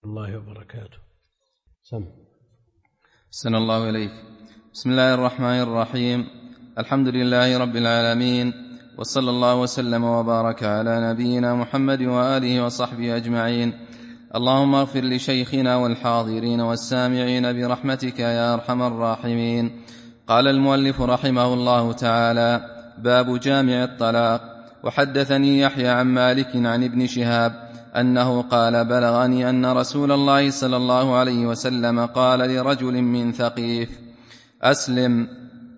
الله وبركاته. أحسن الله إليك. بسم الله الرحمن الرحيم. الحمد لله رب العالمين، وصلى الله وسلم وبارك على نبينا محمد وآله وصحبه أجمعين. اللهم اغفر لشيخنا والحاضرين والسامعين برحمتك يا أرحم الراحمين. قال المؤلف رحمه الله تعالى: باب جامع الطلاق. وحدثني يحيى عن مالك عن ابن شهاب أنه قال: بلغني أن رسول الله صلى الله عليه وسلم قال لرجل من ثقيف: أسلم.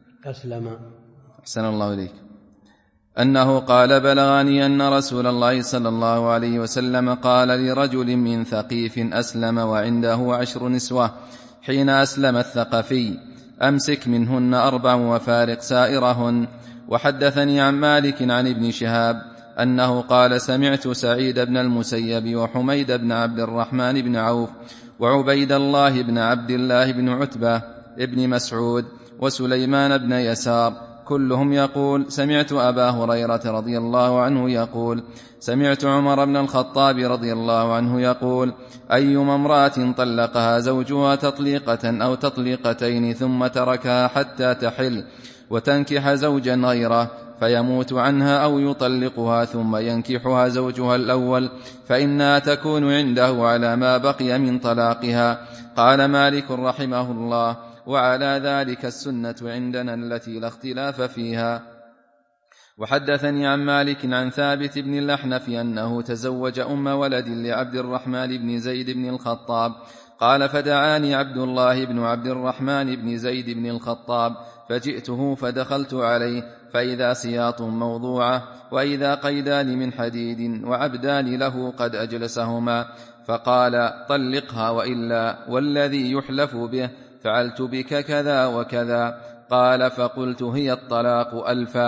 أحسن الله إليك. أنه قال: بلغني أن رسول الله صلى الله عليه وسلم قال لرجل من ثقيف أسلم وعنده 10 نسوة حين أسلم الثقفي: أمسك منهن 4 وفارق سائرهن. وحدثني عن مالك عن ابن شهاب أنه قال: سمعت سعيد بن المسيب وحميد بن عبد الرحمن بن عوف وعبيد الله بن عبد الله بن عتبة ابن مسعود وسليمان بن يسار كلهم يقول: سمعت أبا هريرة رضي الله عنه يقول: سمعت عمر بن الخطاب رضي الله عنه يقول: أيما امرأة طلقها زوجها تطليقة أو تطليقتين ثم تركها حتى تحل وتنكح زوجا غيره فيموت عنها أو يطلقها ثم ينكحها زوجها الأول فإنها تكون عنده على ما بقي من طلاقها. قال مالك رحمه الله: وعلى ذلك السنة عندنا التي لا اختلاف فيها. وحدثني عن مالك عن ثابت بن الأحنف أنه تزوج أم ولد لعبد الرحمن بن زيد بن الخطاب. قال: فدعاني عبد الله بن عبد الرحمن بن زيد بن الخطاب فجئته فدخلت عليه فإذا سياط موضوعة وإذا قيدان من حديد وعبدان له قد أجلسهما، فقال: طلقها وإلا والذي يحلف به فعلت بك كذا وكذا. قال: فقلت: هي الطلاق 1000.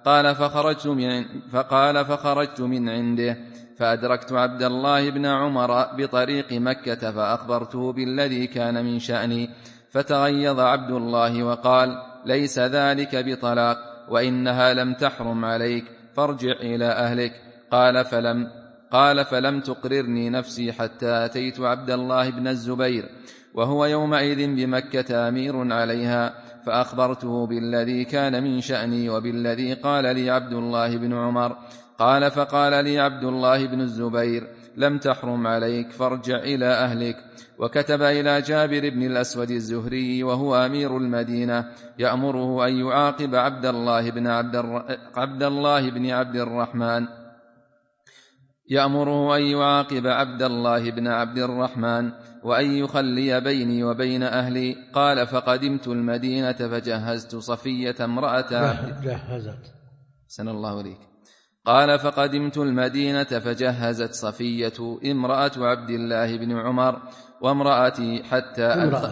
قال: فخرجت من عنده فأدركت عبد الله بن عمر بطريق مكة فأخبرته بالذي كان من شأني، فتغيظ عبد الله وقال: ليس ذلك بطلاق، وإنها لم تحرم عليك، فارجع إلى أهلك. قال: فلم تقررني نفسي حتى أتيت عبد الله بن الزبير وهو يومئذ بمكة أمير عليها، فأخبرته بالذي كان من شأني وبالذي قال لي عبد الله بن عمر. قال: فقال لي عبد الله بن الزبير: لم تحرم عليك، فارجع إلى أهلك. وكتب إلى جابر بن الأسود الزهري وهو أمير المدينة يأمره أن يعاقب عبد الله بن عبد الرحمن وأن يخلي بيني وبين أهلي. قال: فقدمت المدينة فجهزت صفية امرأة سن الله عليك. قال: فقدمت المدينة فجهزت صفية امرأة عبد الله بن عمر وامرأتي حتى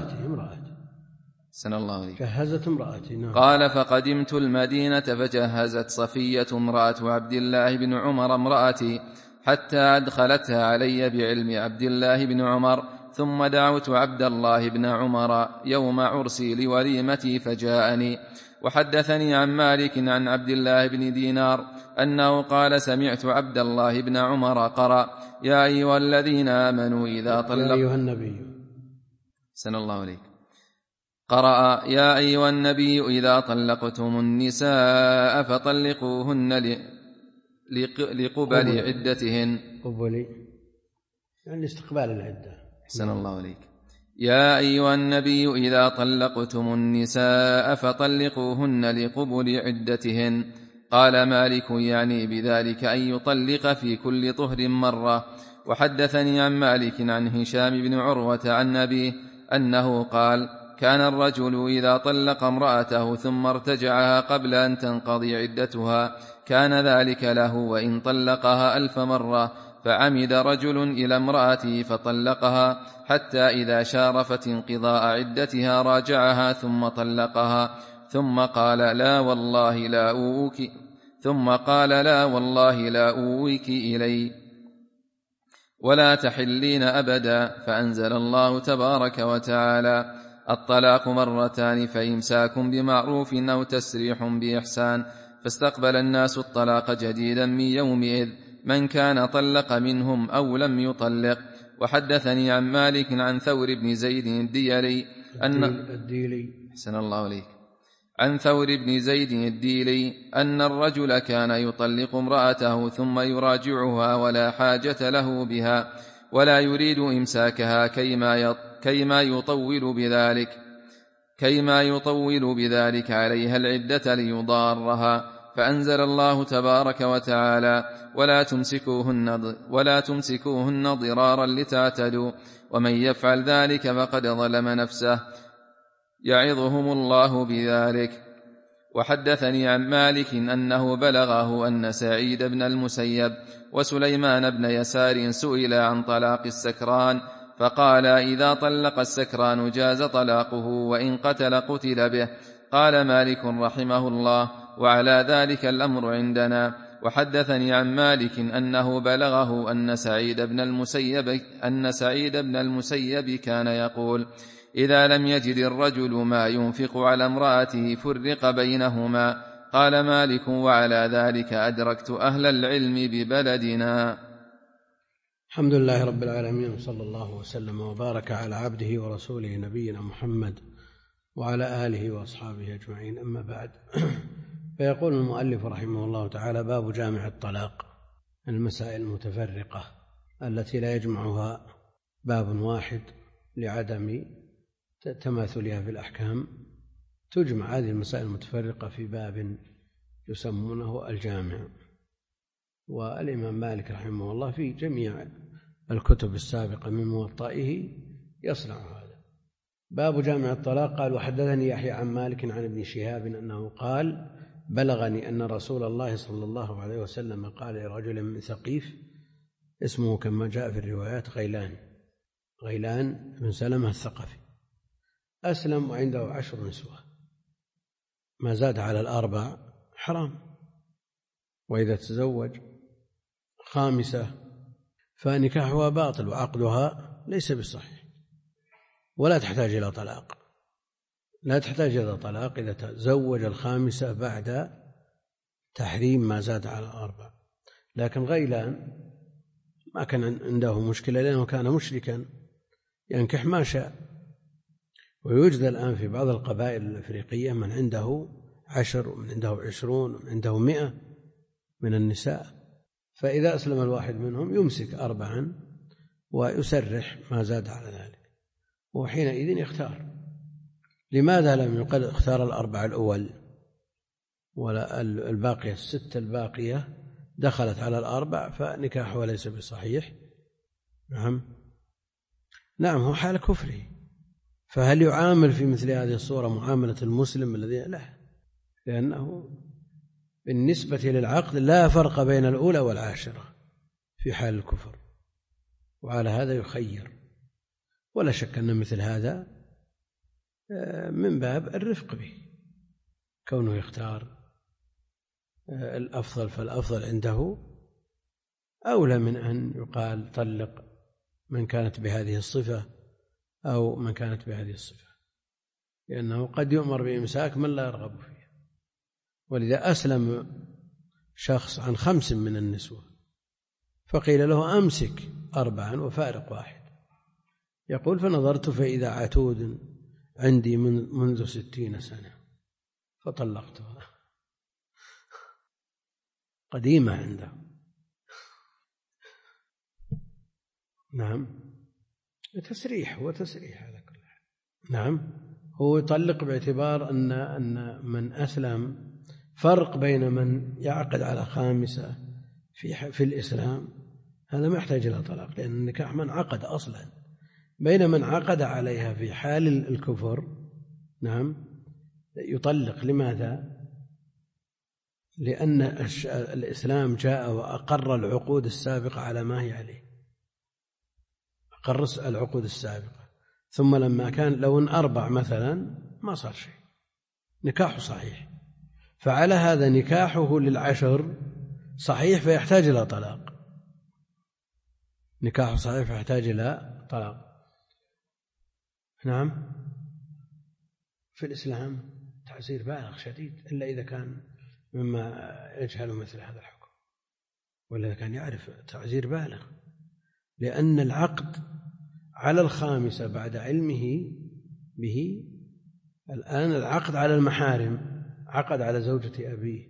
سن الله عليك. جهزت امرأتي. قال: فقدمت المدينة فجهزت صفية امرأة عبد الله بن عمر امرأتي حتى أدخلتها علي بعلم عبد الله بن عمر، ثم دعوت عبد الله بن عمر يوم عرسي لوليمتي فجاءني. وحدثني عن مالك عن عبد الله بن دينار أنه قال: سمعت عبد الله بن عمر قرأ: يا أيها الذين آمنوا إذا طلقتم، يا أيها النبي سن الله عليك. قرأ: يا أيها النبي إذا طلقتم النساء فطلقوهن لقبل عدتهن. قبل يعني استقبال العدة. أحسن الله عليك. يا أيها النبي إذا طلقتم النساء فطلقوهن لقبل عدتهن. قال مالك: يعني بذلك أن يطلق في كل طهر مرة. وحدثني عن مالك عن هشام بن عروة عن أبيه أنه قال: كان الرجل إذا طلق امرأته ثم ارتجعها قبل أن تنقضي عدتها كان ذلك له وإن طلقها 1000 مرة. فعمد رجل إلى امرأته فطلقها حتى إذا شارفت انقضاء عدتها راجعها ثم طلقها، ثم قال: لا والله لا أويك إلي ولا تحلين أبدا. فأنزل الله تبارك وتعالى: الطلاق 2 فإمساك بمعروف أو تسريح بإحسان. فاستقبل الناس الطلاق جديدا من يومئذ من كان طلق منهم أو لم يطلق. وحدثني عن مالك عن ثور بن زيد الديلي أحسن الله عليك، عن ثور بن زيد الديلي أن الرجل كان يطلق امرأته ثم يراجعها ولا حاجة له بها ولا يريد إمساكها كيما يطول بذلك عليها العدة ليضارها، فأنزل الله تبارك وتعالى ولا تمسكوهن ضرارا لتعتدوا ومن يفعل ذلك فقد ظلم نفسه يعظهم الله بذلك. وحدثني عن مالك أنه بلغه أن سعيد بن المسيب وسليمان بن يسار سئلا عن طلاق السكران فقال إذا طلق السكران جاز طلاقه وإن قتل به. قال مالك رحمه الله وعلى ذلك الأمر عندنا. وحدثني عن مالك أنه بلغه أن سعيد بن المسيب كان يقول إذا لم يجد الرجل ما ينفق على امرأته فرق بينهما. قال مالك وعلى ذلك أدركت أهل العلم ببلدنا. الحمد لله رب العالمين، وصلى الله وسلم وبارك على عبده ورسوله نبينا محمد وعلى آله وأصحابه أجمعين، أما بعد. فيقول المؤلف رحمه الله تعالى: باب جامع الطلاق، المسائل المتفرقة التي لا يجمعها باب واحد لعدم تماثلها في الأحكام، تجمع هذه المسائل المتفرقة في باب يسمونه الجامع. والإمام مالك رحمه الله في جميع الكتب السابقة من موطئه يصنع هذا. باب جامع الطلاق. قال: وحدثني يحيى عن مالك عن ابن شهاب أنه قال: بلغني أن رسول الله صلى الله عليه وسلم قال لرجل من ثقيف اسمه كما جاء في الروايات غيلان بن سلمة الثقفي، أسلم وعنده 10 نسوة، ما زاد على 4 حرام، وإذا تزوج 5 فنكاحها باطل وعقدها ليس بالصحيح، ولا تحتاج إلى طلاق، لا تحتاج إلى طلاق إذا تزوج 5 بعد تحريم ما زاد على 4. لكن غيلان ما كان عنده مشكلة لأنه كان مشركا ينكح ما شاء. ويوجد الآن في بعض القبائل الأفريقية من عنده 10 ومن عنده 20 ومن عنده 100 من النساء، فإذا أسلم الواحد منهم يمسك 4 ويسرح ما زاد على ذلك، وحينئذ يختار. لماذا لم يقل اختار 4 الأول ولا الباقية 6 الباقية دخلت على 4 فنكاحه ليس بصحيح؟ نعم هو حال كفري، فهل يعامل في مثل هذه الصورة معاملة المسلم الذي لا؟ لأنه بالنسبة للعقد لا فرق بين الأولى والعاشرة في حال الكفر، وعلى هذا يخير. ولا شك أن مثل هذا من باب الرفق به، كونه يختار الأفضل، فالأفضل عنده أولى من أن يقال طلق من كانت بهذه الصفة أو من كانت بهذه الصفة، لأنه قد يؤمر بإمساك من لا يرغب فيه. ولذا أسلم شخص عن 5 من النسوة فقيل له أمسك 4 وفارق 1، يقول: فنظرت فإذا عتود عندي منذ 60 سنة فطلقتها، قديمة عنده. نعم تسريح، هو تسريح على كل حال. نعم هو يطلق باعتبار أن من أسلم، فرق بين من يعقد على 5 في الإسلام هذا ما يحتاج إلى طلاق، لأن النكاح من عقد أصلا، بين من عقد عليها في حال الكفر نعم يطلق. لماذا؟ لأن الإسلام جاء وأقر العقود السابقة على ما هي عليه، أقر العقود السابقة، ثم لما كان لو 4 مثلا ما صار شيء، نكاحه صحيح. فعلى هذا نكاحه لل10 صحيح فيحتاج إلى طلاق، نكاحه صحيح فيحتاج إلى طلاق. نعم في الإسلام تعزير بالغ شديد، إلا إذا كان مما يجهل مثل هذا الحكم، ولا كان يعرف تعزير بالغ. لأن العقد على الخامسة بعد علمه به، الآن العقد على المحارم، عقد على زوجة أبيه،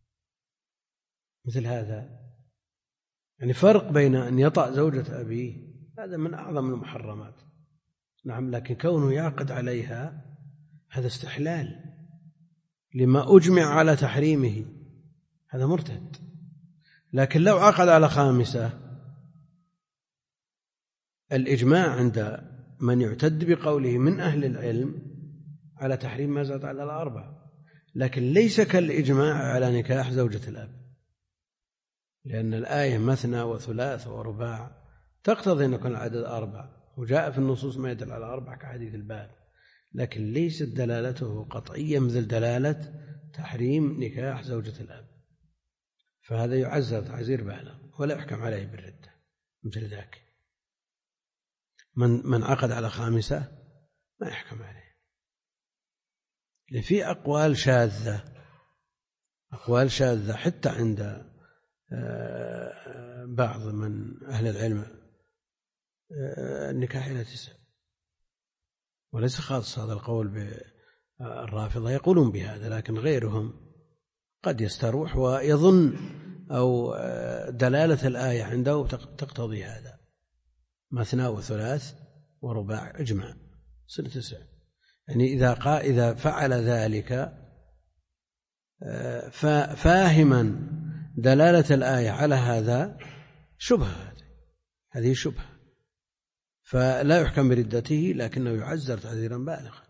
مثل هذا. يعني فرق بين أن يطأ زوجة أبيه، هذا من أعظم المحرمات، نعم، لكن كونه يعقد عليها هذا استحلال لما أجمع على تحريمه، هذا مرتد. لكن لو عقد على خامسة، الإجماع عند من يعتد بقوله من أهل العلم على تحريم ما زاد على الأربع، لكن ليس كالإجماع على نكاح زوجة الأب، لأن الآية مثنى وثلاث ورباع تقتضي أن يكون العدد 4، وجاء في النصوص ما يدل على 4 كحديث الباب، لكن ليست دلالته قطعية مثل دلالة تحريم نكاح زوجة الأب، فهذا يعزر تعزير بالغ ولا يحكم عليه بالردة مثل ذاك. من عقد على خامسة ما يحكم عليه، لأن في أقوال شاذة حتى عند بعض من أهل العلم، النكاح إلى 9، وليس خاص هذا القول بالرافضة، يقولون بهذا، لكن غيرهم قد يستروح ويظن أو دلالة الآية عنده تقتضي هذا، مثنى وثلاث ورباع إجماع سنة 9. يعني إذا فعل ذلك فاهما دلالة الآية على هذا شبهة، هذه شبهة، فلا يحكم بردته، لكنه يعزر تعزيرا بالغا.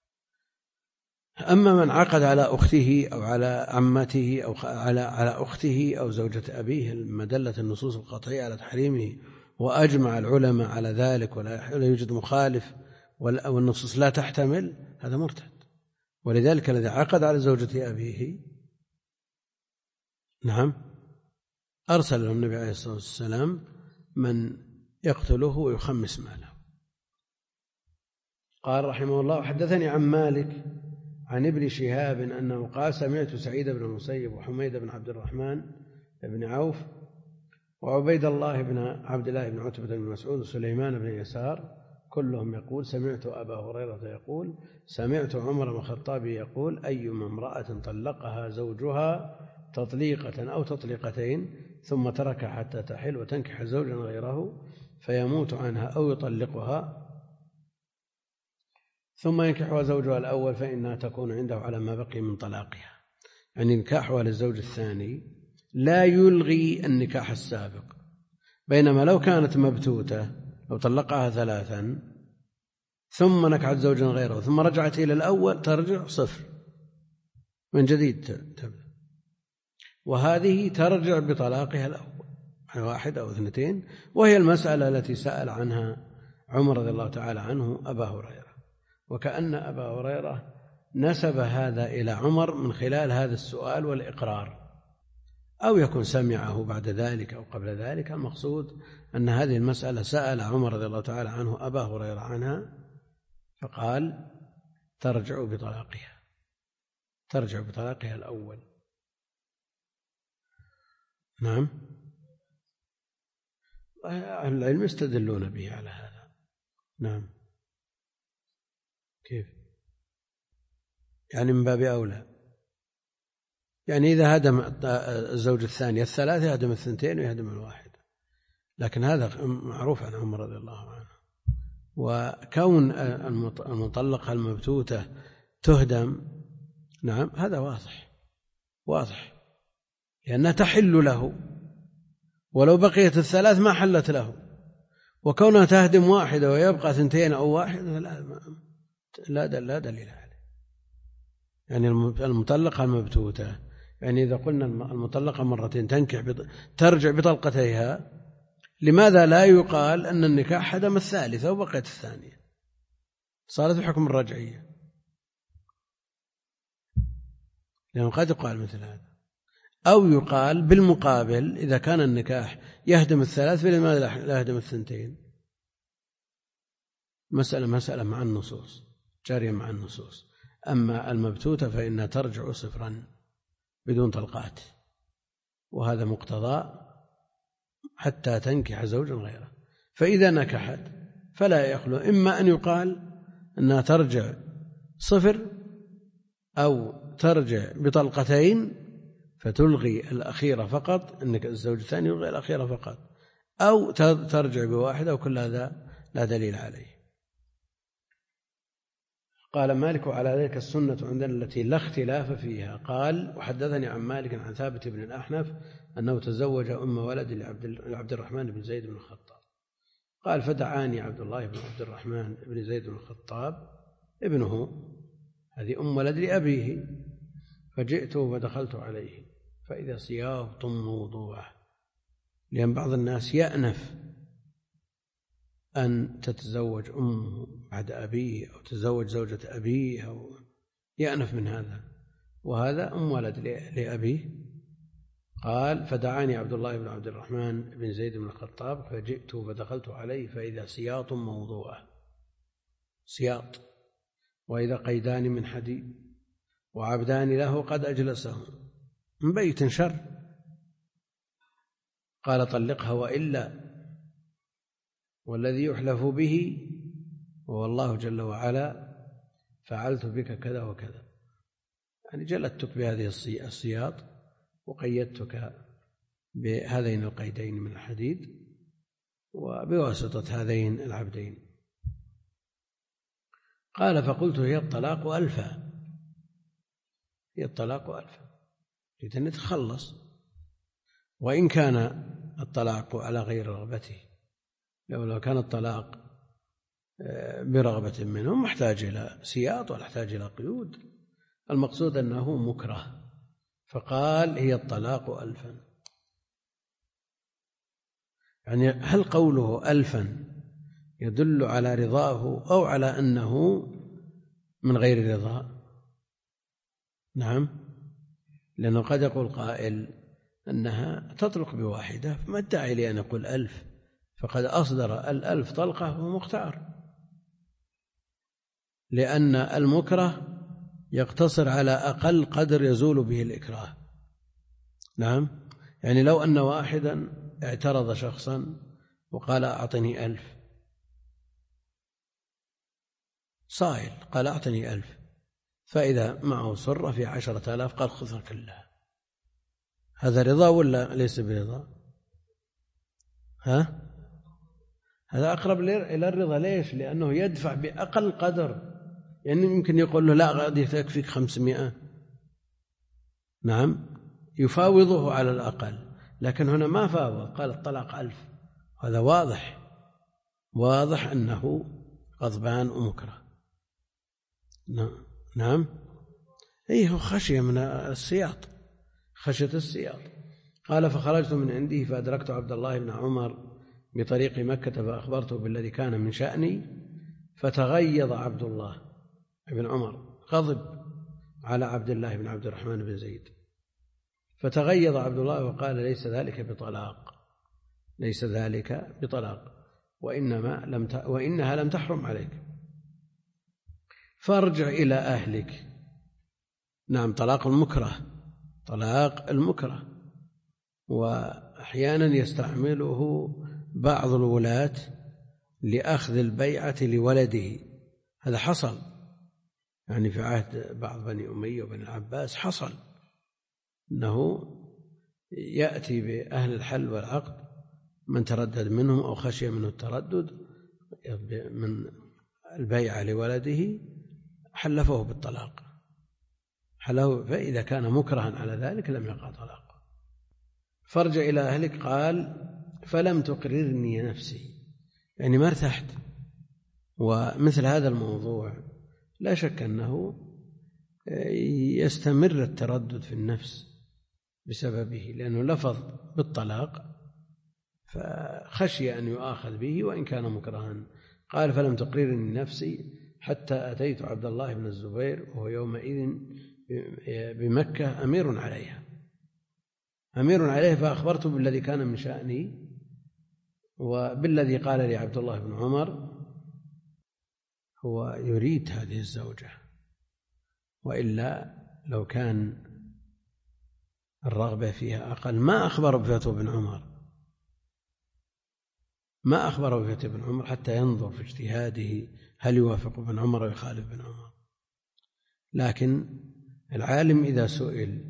أما من عقد على أخته أو على عمته أو على أخته أو زوجة أبيه، ما دلت النصوص القطعية على تحريمه وأجمع العلماء على ذلك ولا يوجد مخالف والنصوص لا تحتمل، هذا مرتد. ولذلك الذي عقد على زوجة أبيه، نعم، أرسل له النبي عليه الصلاة والسلام من يقتله ويخمس ماله. قال رحمه الله: حدثني عن مالك عن ابن شهاب أنه قال: سمعت سعيد بن المسيب وحميد بن عبد الرحمن بن عوف وعبيد الله بن عبد الله بن عتبة بن مسعود وسليمان بن يسار كلهم يقول: سمعت أبا هريرة يقول: سمعت عمر بن الخطاب يقول: أيما امرأة طلقها زوجها تطليقة أو تطليقتين ثم تركها حتى تحل وتنكح زوجا غيره فيموت عنها أو يطلقها ثم ينكحها زوجها الأول فإنها تكون عنده على ما بقي من طلاقها. يعني نكاحها للزوج الثاني لا يلغي النكاح السابق، بينما لو كانت مبتوتة، لو طلقها 3 ثم نكحت زوجا غيره ثم رجعت إلى الأول ترجع 0 من جديد تبدأ، وهذه ترجع بطلاقها الأول 1 أو 2، وهي المسألة التي سأل عنها عمر رضي الله تعالى عنه أبا هريرة، وكأن أبا هريرة نسب هذا إلى عمر من خلال هذا السؤال والإقرار، أو يكون سمعه بعد ذلك أو قبل ذلك. المقصود أن هذه المسألة سأل عمر رضي الله تعالى عنه أبا هريرة عنها فقال: ترجع بطلاقها الأول. نعم، أهل العلم يستدلون به على هذا. نعم، كيف؟ يعني من باب أولى، يعني إذا هدم الزوج الثاني 3 يهدم 2 ويهدم 1، لكن هذا معروف عن عمر رضي الله عنه. وكون المطلقة المبتوتة تهدم، نعم، هذا واضح لأنها تحل له، ولو بقيت 3 ما حلت له، وكونها تهدم 1 ويبقى 2 أو 1 لا دليل عليه. يعني المطلقة المبتوتة، يعني إذا قلنا المطلقة 2 ترجع بطلقتيها، لماذا لا يقال أن النكاح هدم 3 وبقيت 2؟ صارت بحكم الرجعية، لأنه قد يقال مثل هذا. أو يقال بالمقابل: إذا كان النكاح يهدم 3 فلماذا لا يهدم 2؟ مسألة مع النصوص، جارية مع النصوص. أما المبتوتة فإنها ترجع 0 بدون طلقات، وهذا مقتضى حتى تنكح زوجا غيره. فإذا نكحت فلا يخلو إما أن يقال أنها ترجع 0 أو ترجع بطلقتين فتلغي الأخيرة فقط، أنك الزوج الثاني يلغي الأخيرة فقط، أو ترجع بواحدة، وكل هذا لا دليل عليه. قال مالك: وعلى ذلك السنة عندنا التي لا اختلاف فيها. قال: وحدثني عن مالك عن ثابت بن الأحنف أنه تزوج أم ولد لعبد الرحمن بن زيد بن الخطاب. قال: فدعاني عبد الله بن عبد الرحمن بن زيد بن الخطاب ابنه، هذه أم ولد لأبيه، فجئت فدخلت عليه فإذا صياط موضوع، لأن بعض الناس يأنف أن تتزوج أمه بعد أبيه أو تتزوج زوجة أبيه، أو يأنف من هذا، وهذا أم ولد لأبيه. قال: فدعاني عبد الله بن عبد الرحمن بن زيد بن الخطاب فجئت فدخلت عليه فإذا سياط موضوع، سياط، وإذا قيدان من حديد وعبدان له قد أجلسه من بيت شر. قال: طلقها وإلا، والذي يحلف به هو الله جل وعلا فعلت بك كذا وكذا، يعني جلدتك بهذه السياط وقيدتك بهذين القيدين من الحديد وبواسطة هذين العبدين. قال: فقلت: هي الطلاق ألفا، هي الطلاق ألفا، جيت أن نتخلص، وإن كان الطلاق على غير رغبته، لو كان الطلاق برغبة منهم محتاج إلى سياط ولا يحتاج إلى قيود، المقصود أنه مكره، فقال: هي الطلاق ألفا. يعني هل قوله ألفا يدل على رضاه أو على أنه من غير رضا؟ نعم، لأنه قد يقول قائل أنها تطلق بواحدة، فما الداعي لأن يقول 1000، فقد أصدر 1000 طلقة وهو مختار، لأن المكره يقتصر على أقل قدر يزول به الإكراه. نعم، يعني لو أن واحدا اعترض شخصا وقال: أعطني 1000، صائل قال: أعطني 1000، فإذا معه سرة في 10,000 قال: خذها كلها، هذا رضا ولا ليس برضا؟ هذا أقرب إلى الرضا. ليش؟ لأنه يدفع بأقل قدر، يعني يمكن يقول له: لا غادي يكفيك 500، نعم، يفاوضه على الأقل، لكن هنا ما فاوض، قال الطلاق 1000، هذا واضح أنه غضبان ومكره. نعم، هو خشية من السياط، خشية السياط. قال: فخرجت من عنده فأدركت عبد الله بن عمر بطريق مكة فأخبرته بالذي كان من شأني، فتغيظ عبد الله بن عمر، غضب على عبد الله بن عبد الرحمن بن زيد، فتغيظ عبد الله وقال: ليس ذلك بطلاق، ليس ذلك بطلاق، وإنها لم تحرم عليك، فارجع إلى أهلك. نعم، طلاق المكره، وأحيانا يستعمله بعض الولاة لأخذ البيعة لولده، هذا حصل، يعني في عهد بعض بني أمية وبني العباس حصل أنه يأتي بأهل الحل والعقد من تردد منهم أو خشي منه التردد من البيعة لولده حلفه بالطلاق، فإذا كان مكرها على ذلك لم يقع طلاق. فارجع إلى أهلك. قال: فلم تقررني نفسي، يعني ما ارتحت. ومثل هذا الموضوع لا شك أنه يستمر التردد في النفس بسببه، لأنه لفظ بالطلاق فخشي أن يؤاخذ به وإن كان مكرها. قال: فلم تقررني نفسي حتى أتيت عبد الله بن الزبير وهو يومئذ بمكة أمير عليه، فأخبرته بالذي كان من شأني وبالذي قال لي عبد الله بن عمر، هو يريد هذه الزوجة، وإلا لو كان الرغبة فيها أقل ما أخبر بفتوى بن عمر، ما أخبره بفتوى ابن عمر حتى ينظر في اجتهاده هل يوافق ابن عمر أو يخالف ابن عمر. لكن العالم إذا سئل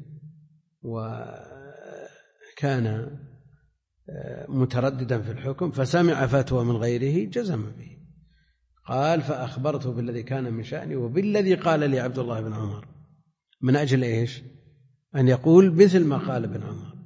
وكان مترددا في الحكم فسمع فتوى من غيره جزم به. قال فأخبرته بالذي كان من شأني وبالذي قال لي عبد الله بن عمر، من أجل إيش؟ أن يقول مثل ما قال ابن عمر.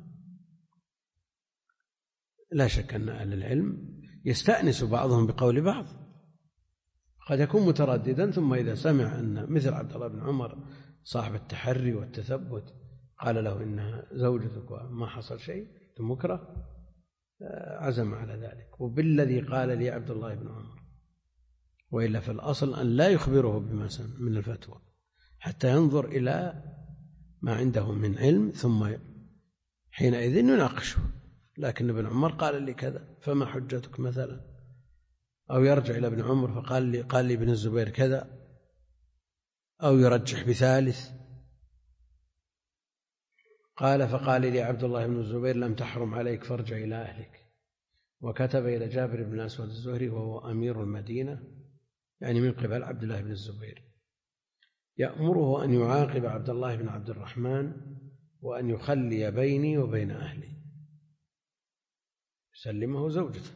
لا شك أن أهل العلم يستأنس بعضهم بقول بعض، قد يكون مترددا ثم إذا سمع أن مثل عبد الله بن عمر صاحب التحري والتثبت قال له إنها زوجتك وما حصل شيء مكره عزم على ذلك. وبالذي قال لي عبد الله بن عمر، وإلا في الأصل أن لا يخبره بما سمع من الفتوى حتى ينظر إلى ما عنده من علم ثم حينئذ يناقشه. لكن ابن عمر قال لي كذا فما حجتك مثلا، أو يرجع إلى ابن عمر قال لي ابن الزبير كذا، أو يرجح بثالث. قال فقال لي عبد الله بن الزبير لم تحرم عليك فارجع إلى أهلك. وكتب إلى جابر بن الأسود الزهري وهو أمير المدينة يعني من قبل عبد الله بن الزبير يأمره أن يعاقب عبد الله بن عبد الرحمن وأن يخلي بيني وبين أهلي، سلمه زوجته.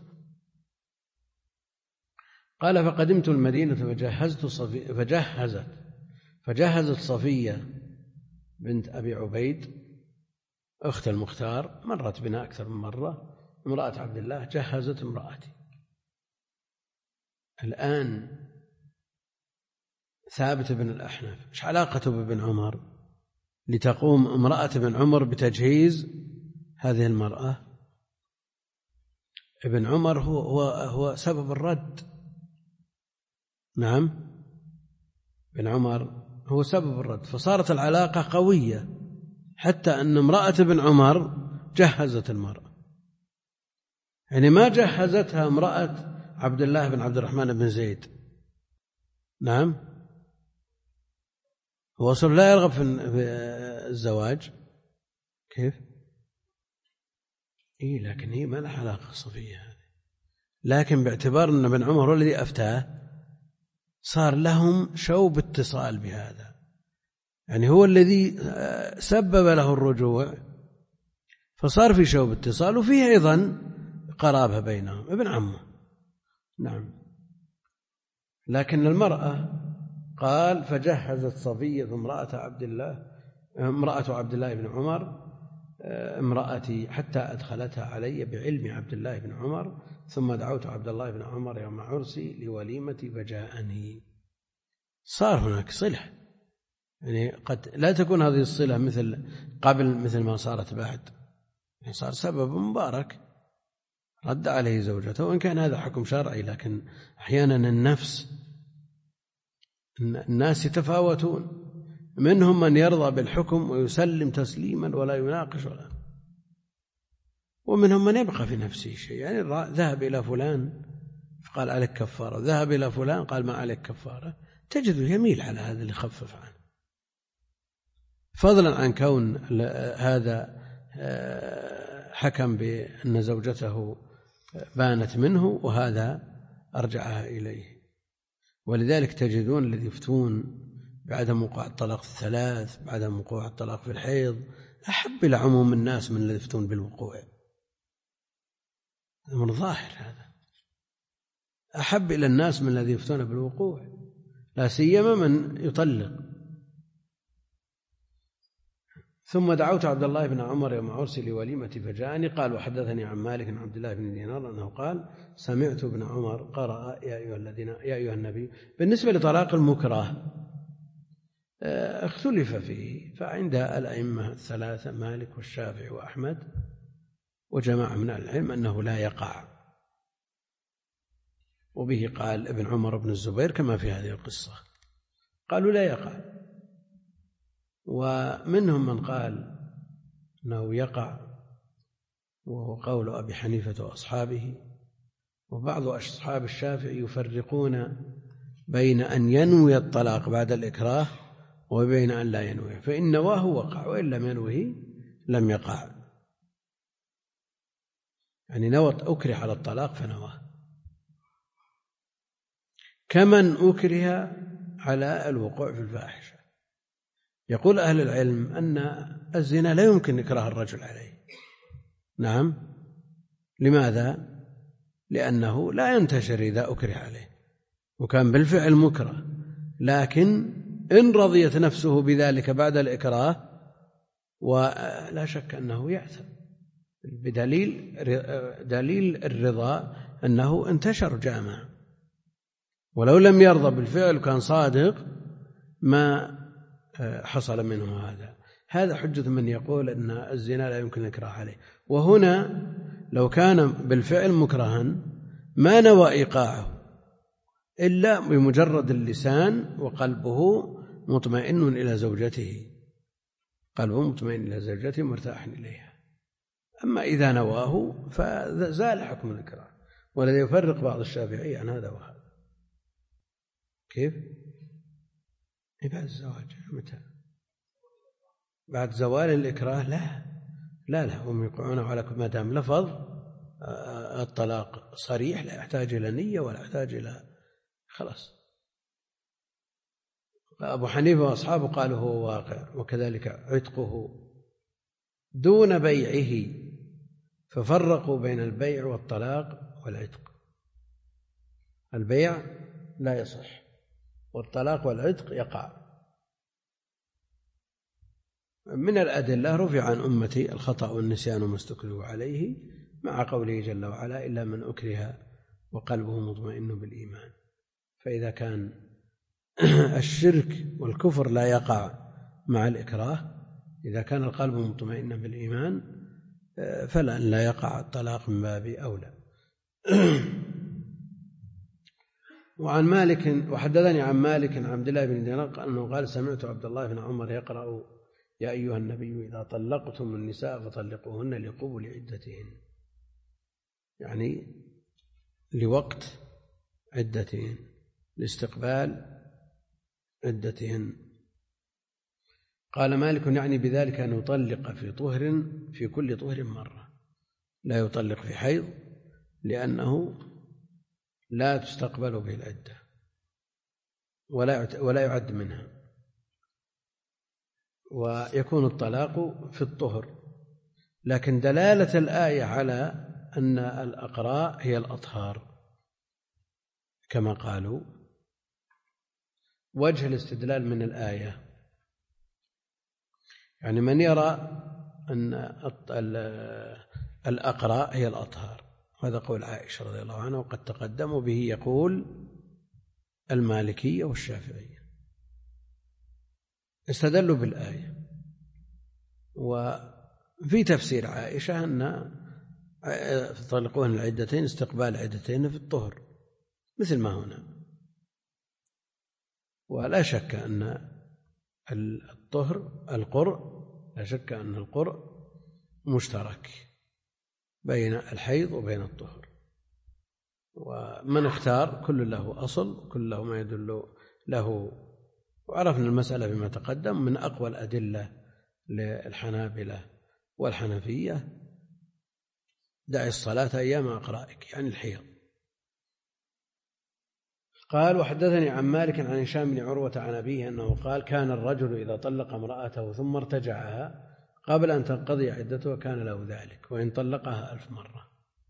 قال فقدمت المدينة فجهزت صفية بنت أبي عبيد أخت المختار، مرت بنا أكثر من مرة، امرأة عبد الله جهزت امرأتي. الآن ثابت بن الأحنف إيش علاقته بابن عمر لتقوم امرأة ابن عمر بتجهيز هذه المرأة؟ ابن عمر هو سبب الرد. نعم، ابن عمر هو سبب الرد، فصارت العلاقة قوية حتى أن امرأة ابن عمر جهزت المرأة، يعني ما جهزتها امرأة عبد الله بن عبد الرحمن بن زيد. نعم، هو أصلا لا يرغب في الزواج. كيف؟ لكن هي ما لها علاقة صفية هذه، لكن باعتبار أن ابن عمر هو الذي أفتاه صار لهم شوب اتصال بهذا، يعني هو الذي سبب له الرجوع، فصار في شوب اتصال وفيه أيضا قرابة بينهم، ابن عمه. نعم، لكن المرأة قال فجهزت صفية امرأة عبد الله بن عمر امرأتي حتى أدخلتها علي بعلم عبد الله بن عمر، ثم دعوت عبد الله بن عمر يوم عرسي لوليمتي فجاءني. صار هناك صلة، يعني قد لا تكون هذه الصلة مثل قبل مثل ما صارت بعد، يعني صار سبب مبارك رد عليه زوجته، وإن كان هذا حكم شرعي، لكن أحيانا الناس يتفاوتون، منهم من يرضى بالحكم ويسلم تسليما ولا يناقش ومنهم من يبقى في نفسه شيء، يعني ذهب إلى فلان فقال عليك كفارة، ذهب إلى فلان قال ما عليك كفارة، تجده يميل على هذا اللي خفف عنه، فضلا عن كون هذا حكم بأن زوجته بانت منه وهذا أرجعها إليه. ولذلك تجدون الذي يفتون بعدم وقوع الطلاق في الثلاث، بعدم وقوع الطلاق في الحيض، أحب إلى عموم الناس من الذي يفتون بالوقوع، أمر ظاهر هذا، أحب إلى الناس من الذي يفتون بالوقوع، لا سيما من يطلق. ثم دعوت عبد الله بن عمر يوم عرسي لوليمتي فجاءني. قال وحدثني عن مالك عن عبد الله بن دينار أنه قال سمعت ابن عمر قرأ يا أيها النبي. بالنسبة لطلاق المكره اختلف فيه، فعند الأئمة الثلاثة مالك والشافعي وأحمد وجماعة من العلم أنه لا يقع، وبه قال ابن عمر بن الزبير كما في هذه القصة، قالوا لا يقع. ومنهم من قال أنه يقع، وهو قول أبي حنيفة وأصحابه، وبعض أصحاب الشافعي يفرقون بين أن ينوي الطلاق بعد الإكراه وبين أن لا ينوي، فإن نواه وقع وإن لم ينوه لم يقع، يعني نوى أكره على الطلاق فنواه. كمن أكره على الوقوع في الفاحشة. يقول أهل العلم أن الزنا لا يمكن إكراه الرجل عليه. نعم. لماذا؟ لأنه لا ينتشر إذا أكره عليه وكان بالفعل مكره، لكن إن رضيت نفسه بذلك بعد الإكراه ولا شك أنه يأثم، دليل الرضا أنه انتشر جامع، ولو لم يرضى بالفعل وكان صادق ما حصل منه هذا حجة من يقول أن الزنا لا يمكن الإكراه عليه. وهنا لو كان بالفعل مكرها ما نوى إيقاعه إلا بمجرد اللسان وقلبه مطمئن إلى زوجته، قلبه مطمئن إلى زوجته مرتاح إليها. أما إذا نواه فزال حكم الإكراه. والذي يفرق بعض الشافعي عن هذا وهذا. كيف؟ بعد الزواج. متى؟ بعد زوال الإكراه؟ لا هم يقعون على ما دام لفظ الطلاق صريح لا يحتاج إلى نية ولا يحتاج إلى خلاص. أبو حنيفة وأصحابه قالوا هو واقع، وكذلك عتقه دون بيعه، ففرقوا بين البيع والطلاق والعتق. البيع لا يصح والطلاق والعتق يقع. من الأدلة رفع عن أمتي الخطأ والنسيان وما استكرهوا عليه، مع قوله جل وعلا إلا من أكره وقلبه مطمئن بالإيمان. فإذا كان الشرك والكفر لا يقع مع الإكراه، إذا كان القلب مطمئنا بالإيمان فلا لا يقع الطلاق من باب أولى. وعن مالك وحدثني عن مالك عن عبد الله بن دينار أنه قال سمعت عبد الله بن عمر يقرأ يا أيها النبي إذا طلقتم النساء فطلقوهن لقبل عدتهن، يعني لوقت عدتهن، لاستقبال عدتهن. قال مالك يعني بذلك أن يطلق في كل طهر مرة، لا يطلق في حيض لأنه لا تستقبل به العدة ولا يعد منها، ويكون الطلاق في الطهر. لكن دلالة الآية على أن الأقراء هي الأطهار كما قالوا، وجه الاستدلال من الآية يعني من يرى أن الأقراء هي الأطهار، هذا قول عائشة رضي الله عنها، وقد تقدموا به يقول المالكية والشافعية، استدلوا بالآية. وفي تفسير عائشة أن تطلقون العدتين استقبال عدتين في الطهر مثل ما هنا. ولا شك أن لا شك أن القرء مشترك بين الحيض وبين الطهر، ومن اختار كل له أصل كل له ما يدل له. وعرفنا المسألة بما تقدم. من أقوى الأدلة للحنابلة والحنفية دع الصلاة أيام أقرائك، يعني الحيض. قال وحدثني عن مالك عن هشام بن عروة عن أبيه أنه قال كان الرجل إذا طلق امرأته ثم ارتجعها قبل أن تنقضي عدتها كان له ذلك، وإن طلقها 1000 مرة،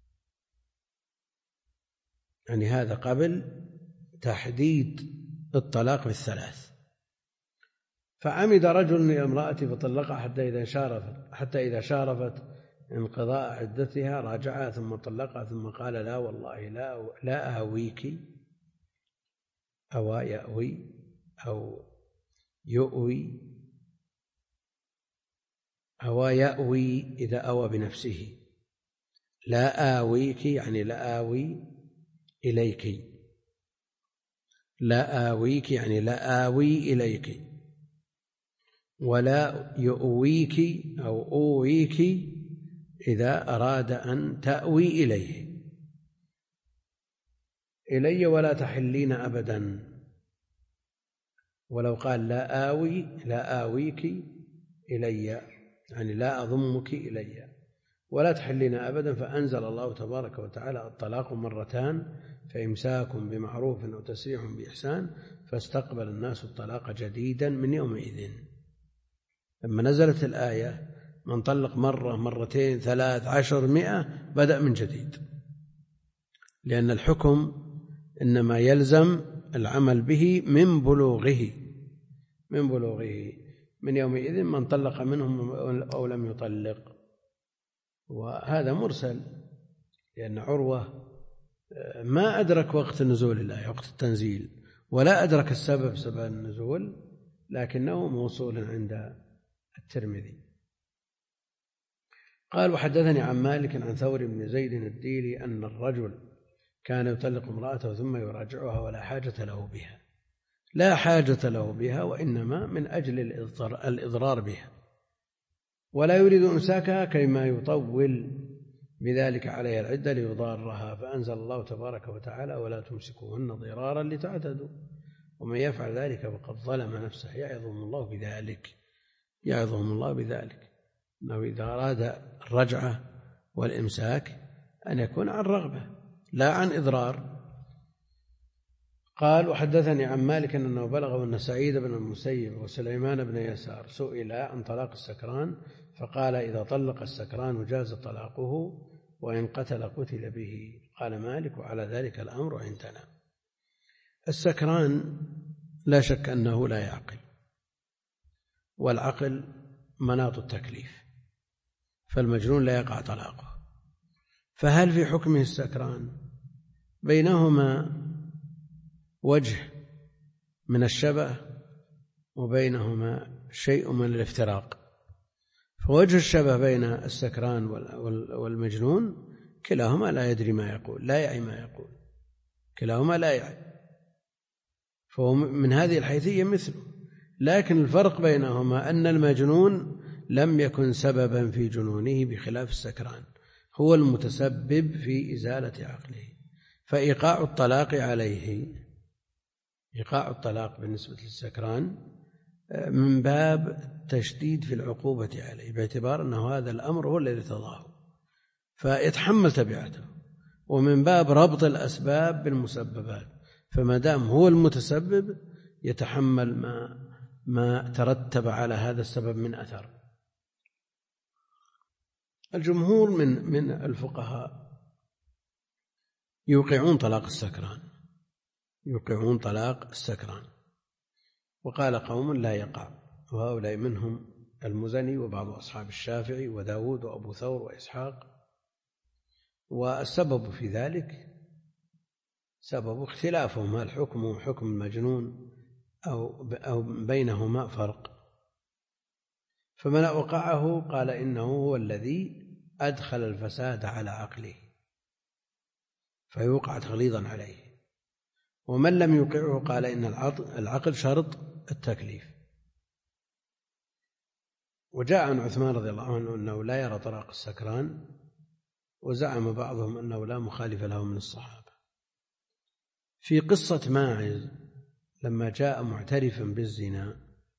يعني هذا قبل تحديد الطلاق بالثلاث. فعمد رجل لامرأته فطلقها حتى إذا شارفت انقضاء عدتها راجعها ثم طلقها، ثم قال لا والله لا أهويك أو يأوي أو يؤوي أو يأوي إذا أوى بنفسه، لا آويك يعني لا آوي إليك، لا آويك يعني لا آوي إليك، ولا يؤويك أو أويك إذا أراد أن تأوي إلي ولا تحلين أبدا. ولو قال لا آويك إلي يعني لا أضمك إلي ولا تحلين أبدا، فأنزل الله تبارك وتعالى الطلاق مرتان فإمساك بمعروف أو تسريح بإحسان، فاستقبل الناس الطلاق جديدا من يومئذ. لما نزلت الآية من طلق مرة مرتين 3 10 100 بدأ من جديد، لأن الحكم إنما يلزم العمل به من بلوغه من يومئذ من طلق منهم أو لم يطلق. وهذا مرسل، لأن عروة ما أدرك وقت نزول الآية، وقت التنزيل، ولا أدرك سبب النزول، لكنه موصول عند الترمذي. قال: وحدثني عن مالك عن ثور بن زيد الديلي أن الرجل كان يطلق امرأته ثم يراجعها ولا حاجة له بها، لا حاجة له بها، وإنما من أجل الإضرار بها، ولا يريد إمساكها كما يطول بذلك عليها العدة ليضارها، فأنزل الله تبارك وتعالى: ولا تمسكوهن ضرارا لتعتدوا، ومن يفعل ذلك فقد ظلم نفسه، يعظهم الله بذلك أنه إذا أراد الرجعة والإمساك أن يكون عن رغبة لا عن إضرار. قال: وحدثني عن مالك أنه بلغه أن سعيد بن المسيب وسليمان بن يسار سئلا عن طلاق السكران، فقال: إذا طلق السكران جاز طلاقه، وإن قتل به. قال مالك: وعلى ذلك الأمر عندنا. السكران لا شك أنه لا يعقل، والعقل مناط التكليف، فالمجنون لا يقع طلاقه. فهل في حكمه السكران بينهما وجه من الشبه وبينهما شيء من الافتراق؟ فوجه الشبه بين السكران والمجنون كلاهما لا يدري ما يقول، لا يعي ما يقول، كلاهما لا يعي، فهو من هذه الحيثية مثله. لكن الفرق بينهما أن المجنون لم يكن سببا في جنونه، بخلاف السكران هو المتسبب في إزالة عقله. فإيقاع الطلاق عليه، إيقاع الطلاق بالنسبة للسكران من باب تشديد في العقوبة عليه، باعتبار أنه هذا الأمر هو الذي ارتضاه فيتحمل تبعته، ومن باب ربط الأسباب بالمسببات، فما دام هو المتسبب يتحمل ما ترتب على هذا السبب من أثر. الجمهور من الفقهاء يوقعون طلاق السكران، وقال قوم لا يقع، وهؤلاء منهم المزني وبعض أصحاب الشافعي وداود وأبو ثور وإسحاق. والسبب في ذلك سبب اختلافهم، هل حكمه حكم المجنون أو بينهما فرق. فمن أوقعه قال إنه هو الذي أدخل الفساد على عقله فيوقع تغليظا عليه، ومن لم يوقعه قال إن العقل شرط التكليف. وجاء عن عثمان رضي الله عنه أنه لا يرى طلاق السكران، وزعم بعضهم أنه لا مخالف له من الصحابة. في قصة ماعز لما جاء معترفا بالزنا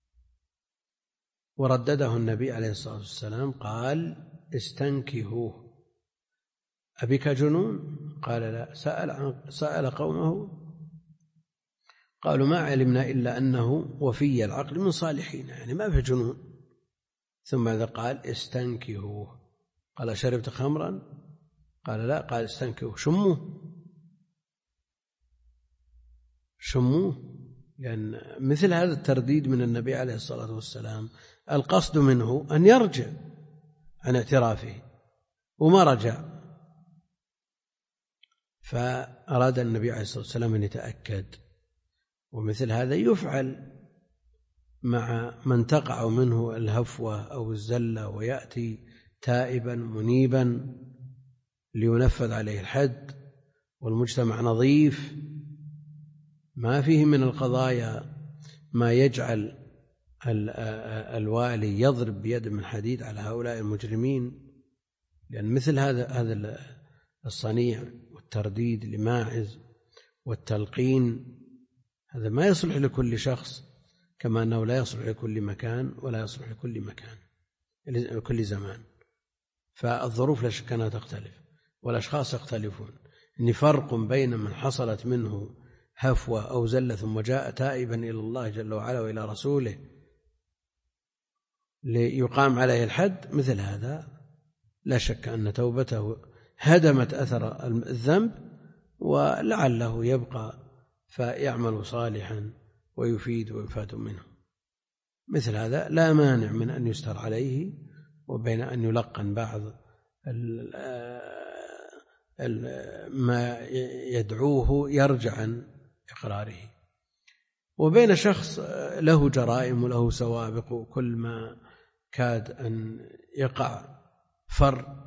وردده النبي عليه الصلاة والسلام قال: استنكهوه، أبك جنون؟ قال لا. سأل قومه قالوا: ما علمنا إلا أنه وفي العقل من صالحين، يعني ما في جنون. ثم هذا قال: استنكهوه. قال: شربت خمرا؟ قال لا. قال: استنكهوه، شموه، لأن مثل هذا الترديد من النبي عليه الصلاة والسلام القصد منه أن يرجع عن اعترافه، وما رجع، فأراد النبي عليه الصلاة والسلام أن يتأكد. ومثل هذا يفعل مع من تقع منه الهفوة أو الزلة ويأتي تائبا منيبا لينفذ عليه الحد، والمجتمع نظيف ما فيه من القضايا ما يجعل الوالي يضرب بيد من حديد على هؤلاء المجرمين. لأن مثل هذا الصنيع والترديد لماعز والتلقين هذا ما يصلح لكل شخص، كما أنه لا يصلح لكل مكان ولا يصلح لكل زمان. فالظروف لا شك أنها تختلف، والأشخاص يختلفون، إن فرق بين من حصلت منه هفوة أو زلة ثم جاء تائبا إلى الله جل وعلا وإلى رسوله ليقام عليه الحد، مثل هذا لا شك أن توبته هدمت أثر الذنب ولعله يبقى فيعمل صالحا ويفيد ويفاد منه. مثل هذا لا مانع من أن يستر عليه وبين أن يلقن بعض ما يدعوه يرجع عن إقراره، وبين شخص له جرائم وله سوابق وكل ما كاد أن يقع فر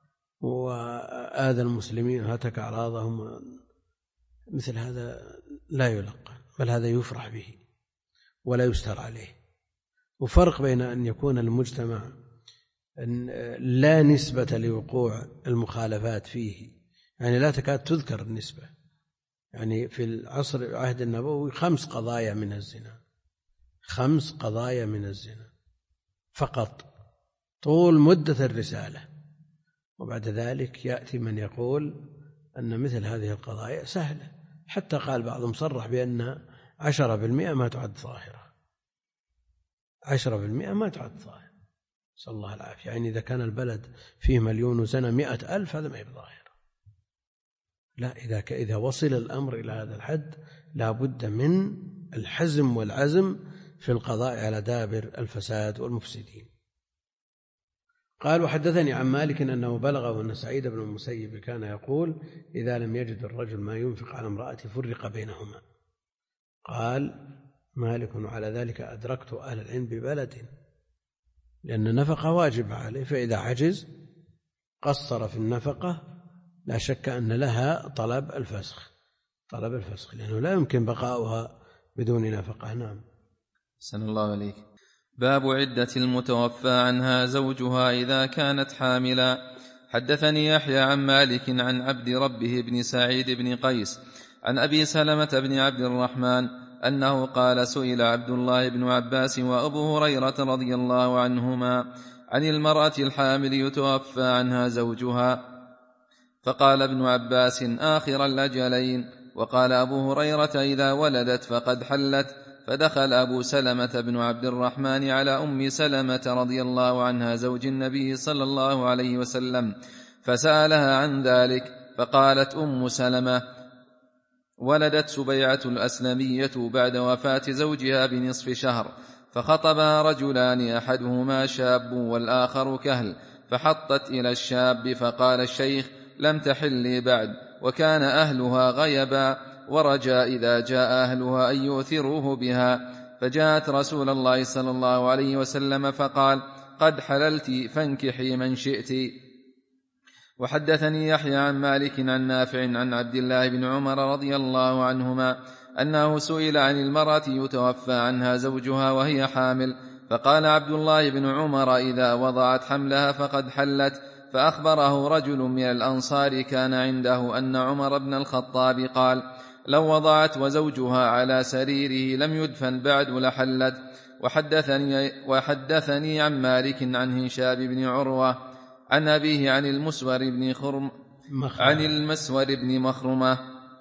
وآذى المسلمين وهتك أعراضهم، مثل هذا لا يلقن، بل هذا يفرح به ولا يستر عليه. وفرق بين أن يكون المجتمع لا نسبة لوقوع المخالفات فيه، يعني لا تكاد تذكر النسبة، يعني في العصر العهد النبوي 5 قضايا من الزنا، 5 قضايا من الزنا فقط طول مدة الرسالة، وبعد ذلك يأتي من يقول أن مثل هذه القضايا سهلة، حتى قال بعضهم صرح بأن 10% ما تعد ظاهرة، 10% ما تعد ظاهرة، نسأل الله العافية. يعني إذا كان البلد فيه 1,000,000 وزنا 100,000 هذا ما هي بظاهرة. لا، إذا وصل الأمر إلى هذا الحد لا بد من الحزم والعزم في القضاء على دابر الفساد والمفسدين. قال: وحدثني عن مالك أنه بلغه أن سعيد بن المسيب كان يقول: إذا لم يجد الرجل ما ينفق على امرأته فرق بينهما. قال مالك: على ذلك أدركت أهل العلم ببلد، لأن النفقة واجب عليه، فإذا عجز قصر في النفقة لا شك أن لها طلب الفسخ، لأنه لا يمكن بقاؤها بدون نفقة. نعم. أحسن الله عليك. باب عدة المتوفى عنها زوجها إذا كانت حاملا. حدثني يحيى عن مالك عن عبد ربه بن سعيد بن قيس عن أبي سلمة بن عبد الرحمن أنه قال: سئل عبد الله بن عباس وأبو هريرة رضي الله عنهما عن المرأة الحامل يتوفى عنها زوجها، فقال ابن عباس: آخر الأجلين، وقال أبو هريرة: إذا ولدت فقد حلت. فدخل أبو سلمة بن عبد الرحمن على أم سلمة رضي الله عنها زوج النبي صلى الله عليه وسلم فسألها عن ذلك، فقالت أم سلمة: ولدت سبيعة الأسلمية بعد وفاة زوجها بنصف شهر، فخطبها رجلان أحدهما شاب والآخر كهل، فحطت إلى الشاب، فقال الشيخ: لم تحلي بعد، وكان أهلها غيبا، ورجى إذا جاء أهلها أن يؤثروه بها، فجاءت رسول الله صلى الله عليه وسلم فقال: قد حللت فانكحي من شئت. وحدثني يحيى عن مالك عن نافع عن عبد الله بن عمر رضي الله عنهما أنه سئل عن المرأة يتوفى عنها زوجها وهي حامل، فقال عبد الله بن عمر: إذا وضعت حملها فقد حلت. فأخبره رجل من الأنصار كان عنده أن عمر بن الخطاب قال: لو وضعت وزوجها على سريره لم يدفن بعد لحلت. وحدثني عن مالك عن هشام بن عروة عن أبيه عن المسور بن مخرمة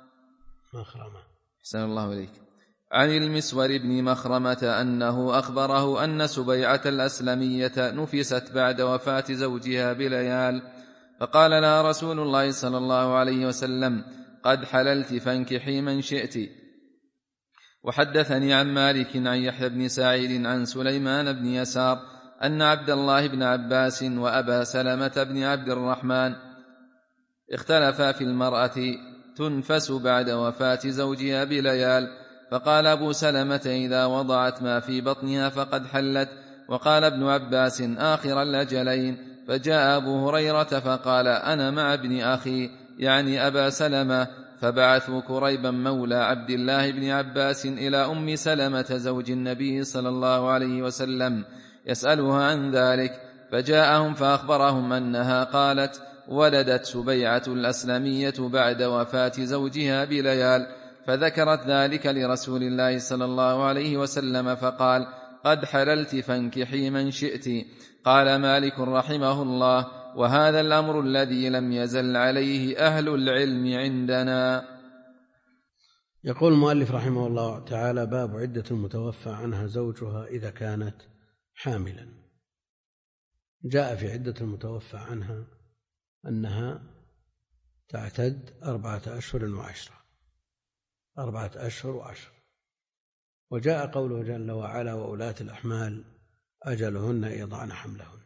أحسن الله عليك، عن المسور بن مخرمة أنه أخبره أن سبيعة الأسلمية نفست بعد وفاة زوجها بليال، فقال لها رسول الله صلى الله عليه وسلم: قد حللت فانكحي من شئت. وحدثني عن مالك عن يحيى بن سعيد عن سليمان بن يسار أن عبد الله بن عباس وأبا سلمة بن عبد الرحمن اختلفا في المرأة تنفس بعد وفاة زوجها بليال، فقال أبو سلمة: إذا وضعت ما في بطنها فقد حلت. وقال ابن عباس: آخر الأجلين. فجاء أبو هريرة فقال: أنا مع ابن أخي يعني أبا سلمة، فبعثوا كريبا مولى عبد الله بن عباس إلى أم سلمة زوج النبي صلى الله عليه وسلم يسألها عن ذلك، فجاءهم فأخبرهم أنها قالت: ولدت سبيعة الأسلمية بعد وفاة زوجها بليال، فذكرت ذلك لرسول الله صلى الله عليه وسلم فقال: قد حللت فانكحي من شئت. قال مالك رحمه الله: وهذا الأمر الذي لم يزل عليه أهل العلم عندنا. يقول المؤلف رحمه الله تعالى: باب عدة المتوفى عنها زوجها إذا كانت حاملا. جاء في عدة المتوفى عنها أنها تعتد 4 أشهر و10، 4 أشهر و10. وجاء قوله جل وعلا: وأولاة الأحمال أجلهن يضعن حملهن.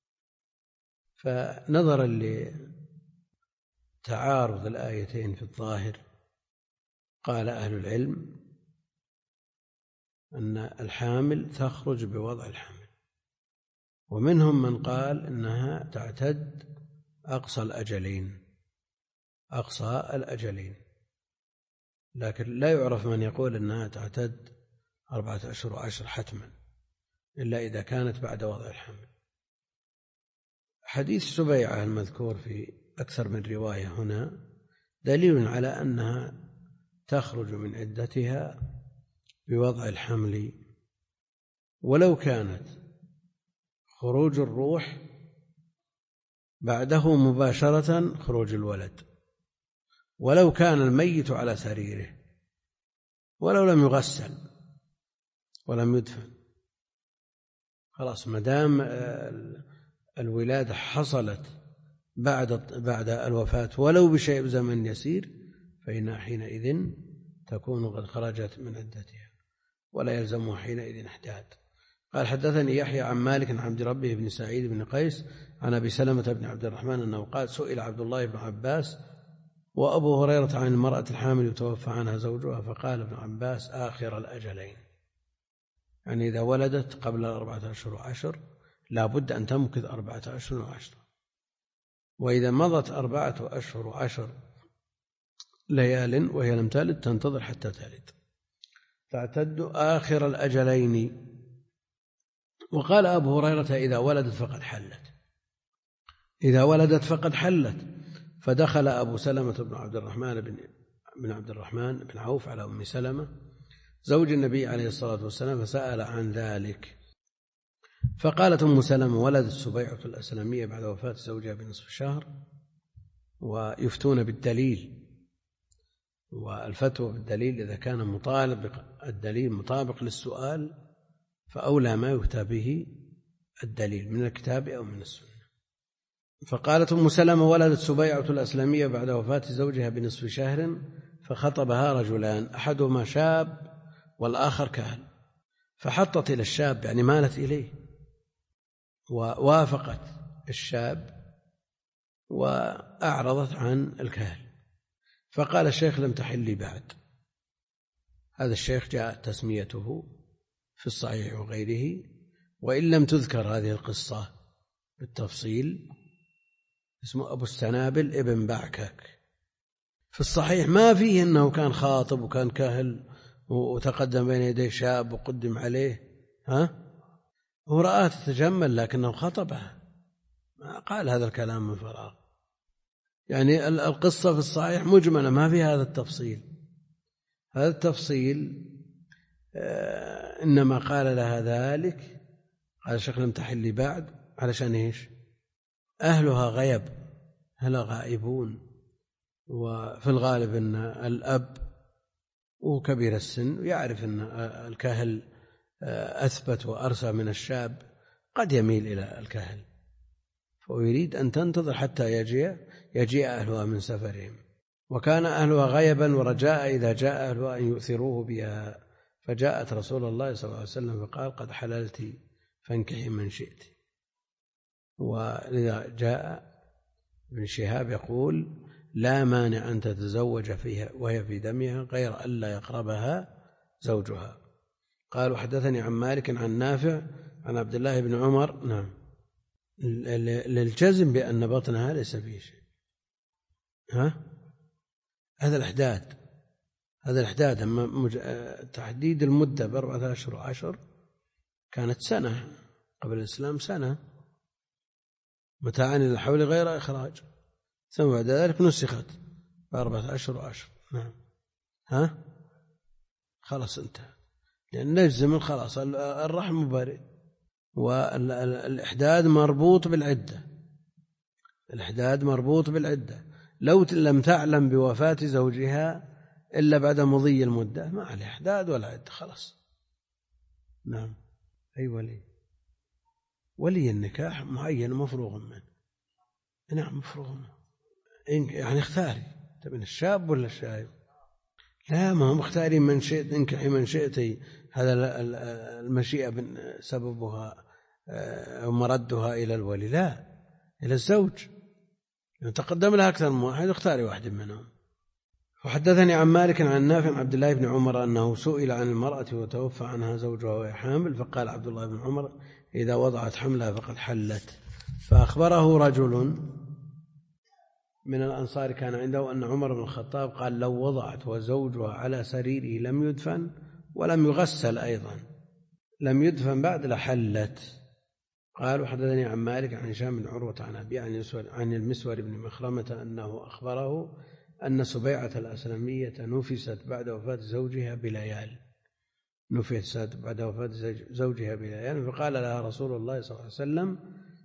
فنظرا لتعارض الآيتين في الظاهر قال أهل العلم أن الحامل تخرج بوضع الحمل، ومنهم من قال إنها تعتد أقصى الأجلين، لكن لا يعرف من يقول إنها تعتد 4 أشهر و10 حتما إلا إذا كانت بعد وضع الحمل. حديث سبيعة المذكور في أكثر من رواية هنا دليل على أنها تخرج من عدتها بوضع الحمل، ولو كانت خروج الروح بعده مباشرة خروج الولد، ولو كان الميت على سريره، ولو لم يغسل ولم يدفن، خلاص ما دام الولادة حصلت بعد الوفاة ولو بشيء زمن يسير، فإنها حينئذ تكون قد خرجت من عدتها ولا يلزمها حينئذ إحداد. قال: حدثني يحيى عن مالك عن عبد ربه بن سعيد بن قيس عن أبي سلمة بن عبد الرحمن أنه قال: سئل عبد الله بن عباس وأبو هريرة عن المرأة الحامل يتوفى عنها زوجها، فقال ابن عباس: آخر الأجلين، يعني إذا ولدت قبل 4 أشهر و10 لا بد أن تمكث 4 أشهر و10، وإذا مضت 4 أشهر و10 ليال وهي لم تلد تنتظر حتى تلد، تعتد آخر الأجلين. وقال أبو هريرة: إذا ولدت فقد حلت. فدخل أبو سلمة بن عبد الرحمن بن عوف على أم سلمة زوج النبي عليه الصلاة والسلام فسأل عن ذلك، فقالت أم سلمة: ولدت سبيعة الأسلمية بعد وفاة زوجها بنصف شهر. ويفتون بالدليل، والفتوى بالدليل إذا كان الدليل مطابق للسؤال فأولى ما يفتى به الدليل من الكتاب أو من السنة. فقالت أم سلمة: ولدت سبيعة الأسلمية بعد وفاة زوجها بنصف شهر، فخطبها رجلان، أحدهما شاب والآخر كهل، فحطت إلى الشاب، يعني مالت إليه ووافقت الشاب وأعرضت عن الكهل. فقال الشيخ: لم تحلي بعد. هذا الشيخ جاء تسميته في الصحيح وغيره، وإن لم تذكر هذه القصة بالتفصيل، اسمه أبو السنابل ابن بعكك. في الصحيح ما فيه أنه كان خاطب وكان كهل وتقدم بين يديه شاب وقدم عليه، هو رآه تتجمل لكنه خطبها، ما قال هذا الكلام من فراغ. يعني القصة في الصحيح مجملة ما في هذا التفصيل. هذا التفصيل إنما قال لها ذلك، قال الشيخ: لم تحلي بعد، علشان إيش؟ أهلها غيب، أهلها غائبون، وفي الغالب أن الأب وكبير السن يعرف أن الكهل أثبت وأرسى من الشاب، قد يميل إلى الكهل، فيريد أن تنتظر حتى يجيء أهلها من سفرهم. وكان أهلها غيبا ورجاء إذا جاء أهلها أن يؤثروه بها، فجاءت رسول الله صلى الله عليه وسلم فقال: قد حللت فانكحي من شئت. ولذا جاء ابن شهاب يقول: لا مانع أن تتزوج فيها وهي في دمها غير ألا يقربها زوجها. قال: وحدثني عن مالك عن نافع عن عبد الله بن عمر. نعم، للجزم بأن بطنها ليس فيه شيء. هذا الإحداد أما تحديد المدة ب4 أشهر و10 كانت سنة قبل الإسلام، سنة متاعا إلى الحول غير إخراج، ثم بعد ذلك نسخت ب4 أشهر و10. نعم، خلاص انتهى، لأن نجزم خلاص الرحم بارئ، والإحداد مربوط بالعدة، الإحداد مربوط بالعدة. لو لم تعلم بوفاة زوجها إلا بعد مضي المدة ما عليه إحداد ولا عدة خلاص. نعم. أي ولي النكاح معين مفروغ منه. نعم مفروغ منه. يعني اختاري تبين الشاب ولا الشايب؟ لا، ما هم مختارين من شئت انكحي من شئتي. هذا المشيئة سببها أو مردها إلى الولي، لا، إلى الزوج. تقدم لها أكثر من واحد، اختاري واحد منهم. وحدثني عن مالك عن نافع عن عبد الله بن عمر أنه سئل عن المرأة وتوفى عنها زوجها وهي حامل، فقال عبد الله بن عمر: إذا وضعت حملها فقد حلت. فأخبره رجل من الأنصار كان عنده أن عمر بن الخطاب قال: لو وضعت وزوجها على سريره لم يدفن ولم يغسل أيضا، لم يدفن بعد لحلت. قال: وحدثني عن مالك عن هشام بن عروة عن أبي عن المسور بن مخرمة أنه أخبره أن سبيعة الأسلمية نفست بعد وفاة زوجها بليال، فقال لها رسول الله صلى الله عليه وسلم: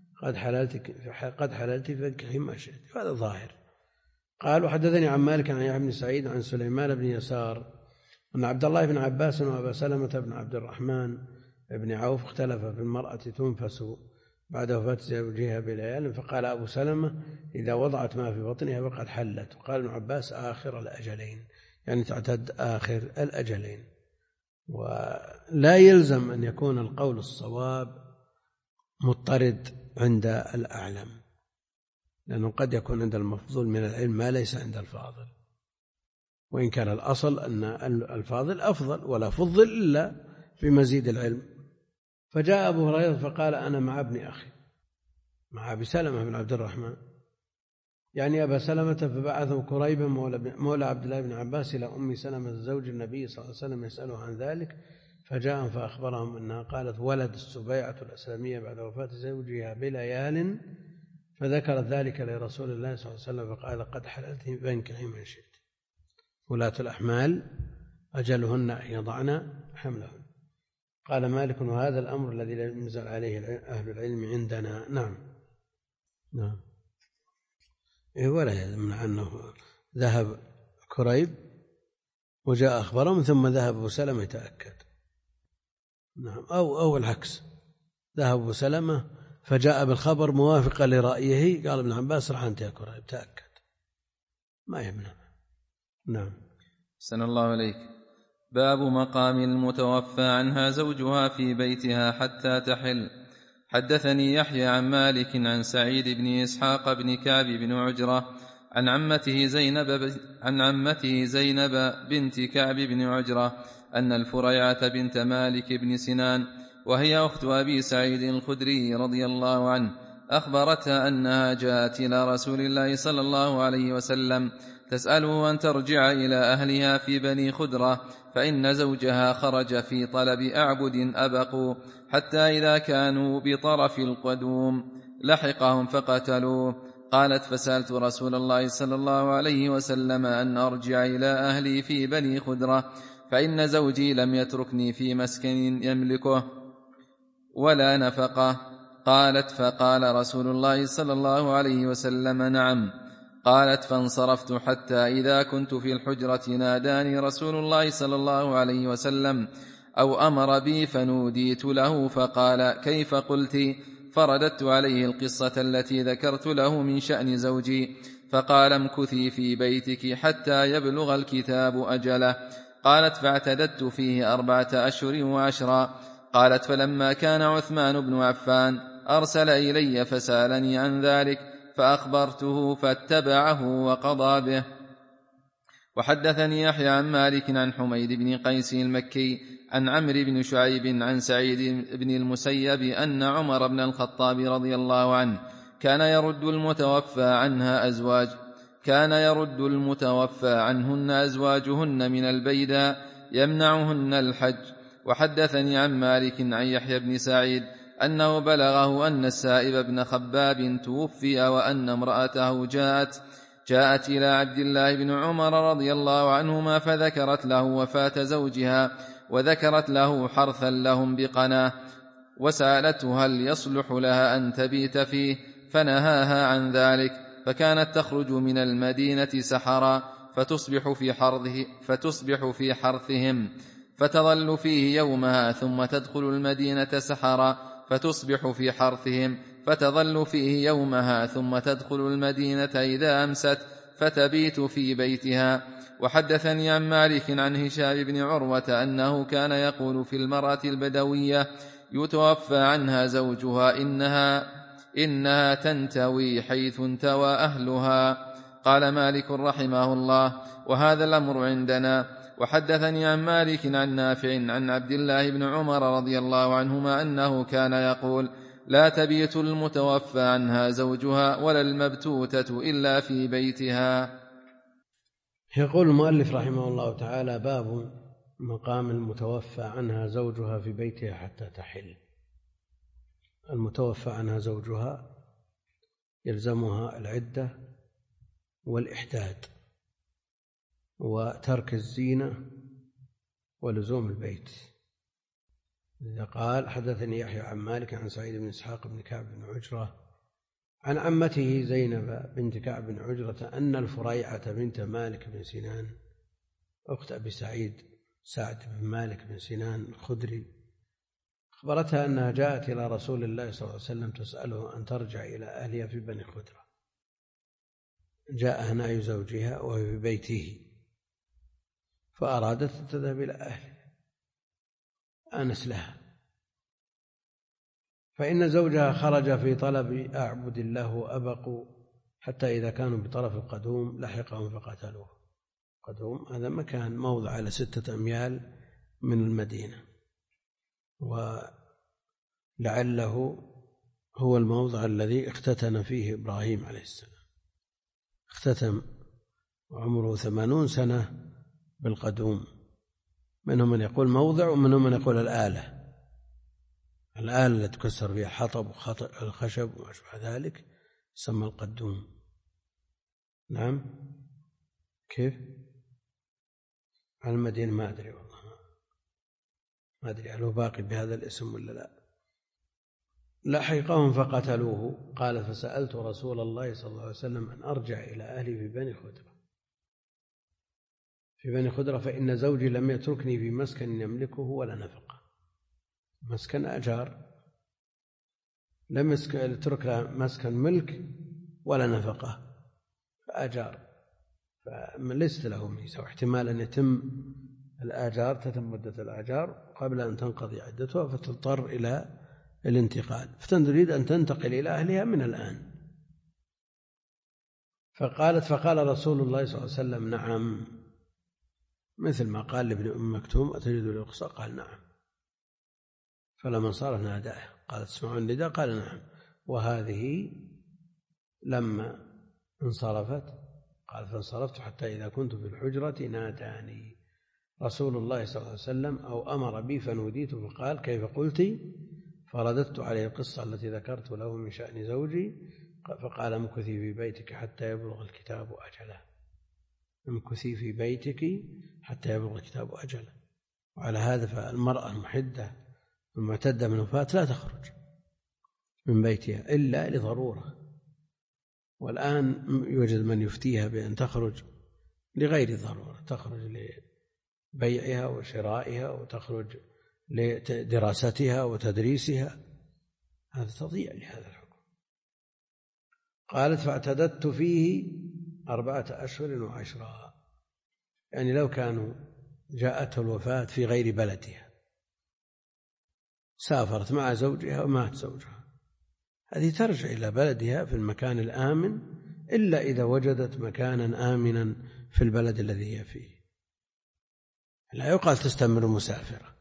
قد حللت فانكحي ما شئت. هذا ظاهر. قال: وحدثني عن مالك عن يحيى بن سعيد عن سليمان بن يسار أن عبد الله بن عباس وأبا سلمة بن عبد الرحمن بن عوف اختلف في المرأة تنفس بعد وفاة زوجها بليال، فقال أبو سلمة: إذا وضعت ما في بطنها فقد حلت. وقال ابن عباس: آخر الأجلين، يعني تعتد آخر الأجلين. ولا يلزم أن يكون القول الصواب مضطرد عند الأعلم، لأنه قد يكون عند المفضول من العلم ما ليس عند الفاضل، وإن كان الأصل أن الفاضل أفضل، ولا فضل إلا بمزيد العلم. فجاء أبو هريرة فقال: أنا مع ابن أخي، مع أبي سلمة بن عبد الرحمن، يعني أبا سلمة، فبعثه كريبا مولى عبد الله بن عباس إلى أم سلمة زوج النبي صلى الله عليه وسلم يسأله عن ذلك، فجاءهم فأخبرهم أنها قالت: ولد السبيعة الأسلمية بعد وفاة زوجها بليال، فذكرت ذلك لرسول الله صلى الله عليه وسلم فقال: قد حللت فانكحي من شئت. ولاة الأحمال أجلهن أن يضعن حملهن. قال مالك: وهذا الأمر الذي لم ينزل عليه أهل العلم عندنا. نعم. ولا يمنع أنه ذهب كريب وجاء أخبرهم ثم ذهب أبو سلمة يتأكد. نعم. أو العكس، ذهب أبو سلمة فجاء بالخبر موافقا لرأيه، قال ابن عباس: راح أنت يا كريب تأكد، ما يمنع. نعم. أحسن الله عليك. باب مقام المتوفى عنها زوجها في بيتها حتى تحل. حدثني يحيى عن مالك عن سعيد بن إسحاق بن كعب بن عجرة عن عمته زينب بنت كعب بن عجرة أن الفريعة بنت مالك بن سنان وهي أخت أبي سعيد الخدري رضي الله عنه أخبرتها أنها جاءت إلى رسول الله صلى الله عليه وسلم تسأله أن ترجع إلى أهلها في بني خدرة، فإن زوجها خرج في طلب أعبد أبقوا، حتى إذا كانوا بطرف القدوم لحقهم فقتلوه. قالت: فسألت رسول الله صلى الله عليه وسلم أن أرجع إلى أهلي في بني خدرة، فإن زوجي لم يتركني في مسكن يملكه ولا نفقه. قالت: فقال رسول الله صلى الله عليه وسلم: نعم. قالت: فانصرفت حتى إذا كنت في الحجرة ناداني رسول الله صلى الله عليه وسلم أو أمر بي فنوديت له فقال: كيف قلت؟ فرددت عليه القصة التي ذكرت له من شأن زوجي، فقال: امكثي في بيتك حتى يبلغ الكتاب أجله. قالت: فاعتددت فيه 4 أشهر وعشرا. قالت: فلما كان عثمان بن عفان أرسل إلي فسألني عن ذلك فأخبرته فاتبعه وقضى به. وحدثني يحيى عن مالك عن حميد بن قيس المكي عن عمرو بن شعيب عن سعيد بن المسيب أن عمر بن الخطاب رضي الله عنه كان يرد المتوفى عنهن أزواجهن من البيداء يمنعهن الحج. وحدثني عن مالك عن يحيى بن سعيد أنه بلغه أن السائب بن خباب توفي وأن امرأته جاءت إلى عبد الله بن عمر رضي الله عنهما فذكرت له وفاة زوجها وذكرت له حرثا لهم بقناه، وسألته هل يصلح لها أن تبيت فيه، فنهاها عن ذلك، فكانت تخرج من المدينة سحرا فتصبح في حرثهم فتظل فيه يومها، ثم تدخل المدينة سحرا فتصبح في حرثهم فتظل فيه يومها، ثم تدخل المدينة إذا أمست فتبيت في بيتها. وحدثني عن مالك عن هشام بن عروة أنه كان يقول في المرأة البدوية يتوفى عنها زوجها إنها تنتوي حيث انتوى أهلها. قال مالك رحمه الله: وهذا الأمر عندنا. وحدثني عن مالك عن نافع عن عبد الله بن عمر رضي الله عنهما أنه كان يقول: لا تبيت المتوفى عنها زوجها ولا المبتوتة إلا في بيتها. يقول المؤلف رحمه الله تعالى: باب مقام المتوفى عنها زوجها في بيتها حتى تحل. المتوفى عنها زوجها يلزمها العدة والإحداد وترك الزينة ولزوم البيت. إذا قال: حدثني يحيى عن مالك عن سعيد بن إسحاق بن كعب بن عجرة عن عمته زينب بنت كعب بن عجرة أن الفريعة بنت مالك بن سنان أخت أبي سعد بن مالك بن سنان الخدري أخبرتها أنها جاءت إلى رسول الله صلى الله عليه وسلم تسأله أن ترجع إلى أهلها في بني خدرة. جاء ناي زوجها وهي في بيته فأرادت أن تذهب إلى أهلها آنس لها، فإن زوجها خرج في طلب أعبد الله وأبقوا حتى إذا كانوا بطرف القدوم لحقهم فقتلوه. قدوم هذا مكان موضع على 6 أميال من المدينة، ولعله هو الموضع الذي اختتن فيه إبراهيم عليه السلام. اختتم وعمره 80 سنة بالقدوم. منهم من يقول موضع ومنهم من يقول الآلة التي تكسر فيها الحطب والخشب وما شابه ذلك يسمى القدوم. نعم. كيف؟ على المدينة ما أدري والله، ما أدري هل هو باقي بهذا الاسم ولا لا. لحقهم فقتلوه. قال: فسألت رسول الله صلى الله عليه وسلم أن أرجع إلى أهلي في بني خدرة فإن زوجي لم يتركني في مسكن يملكه ولا نفقة. مسكن أجار، لم يترك له مسكن ملك ولا نفقة فأجار، فليست له ميزة، واحتمال أن يتم الآجار، تتم مدة الآجار قبل أن تنقضي عدتها فتضطر إلى الانتقال، فتريد أن تنتقل إلى أهلها من الآن. فقال رسول الله صلى الله عليه وسلم: نعم، مثل ما قال لابن أم مكتوم: أتريد الرخصة؟ قال: نعم. فلما صار ناداه، قالت: تسمعون النداء؟ قال: نعم. وهذه لما انصرفت قال: فانصرفت حتى إذا كنت في الحجرة ناداني رسول الله صلى الله عليه وسلم أو أمر بي فنوديت، فقال: كيف قلت؟ فرددت عليه القصة التي ذكرت له من شأن زوجي، فقال: مكثي في بيتك حتى يبلغ الكتاب أجله. امكثي في بيتك حتى يبلغ الكتاب أجله. وعلى هذا فالمرأة المحدة المعتدة من الوفاة لا تخرج من بيتها إلا لضرورة، والآن يوجد من يفتيها بأن تخرج لغير ضرورة، تخرج لبيعها وشرائها وتخرج لدراستها وتدريسها، هذا تضيع لهذا الحكم. قالت: فاعتددت فيه 4 أشهر و10، يعني لو كانوا جاءته الوفاة في غير بلدها، سافرت مع زوجها ومات زوجها، هذه ترجع إلى بلدها في المكان الآمن، إلا إذا وجدت مكانا آمنا في البلد الذي هي فيه. لا يقال تستمر مسافرة،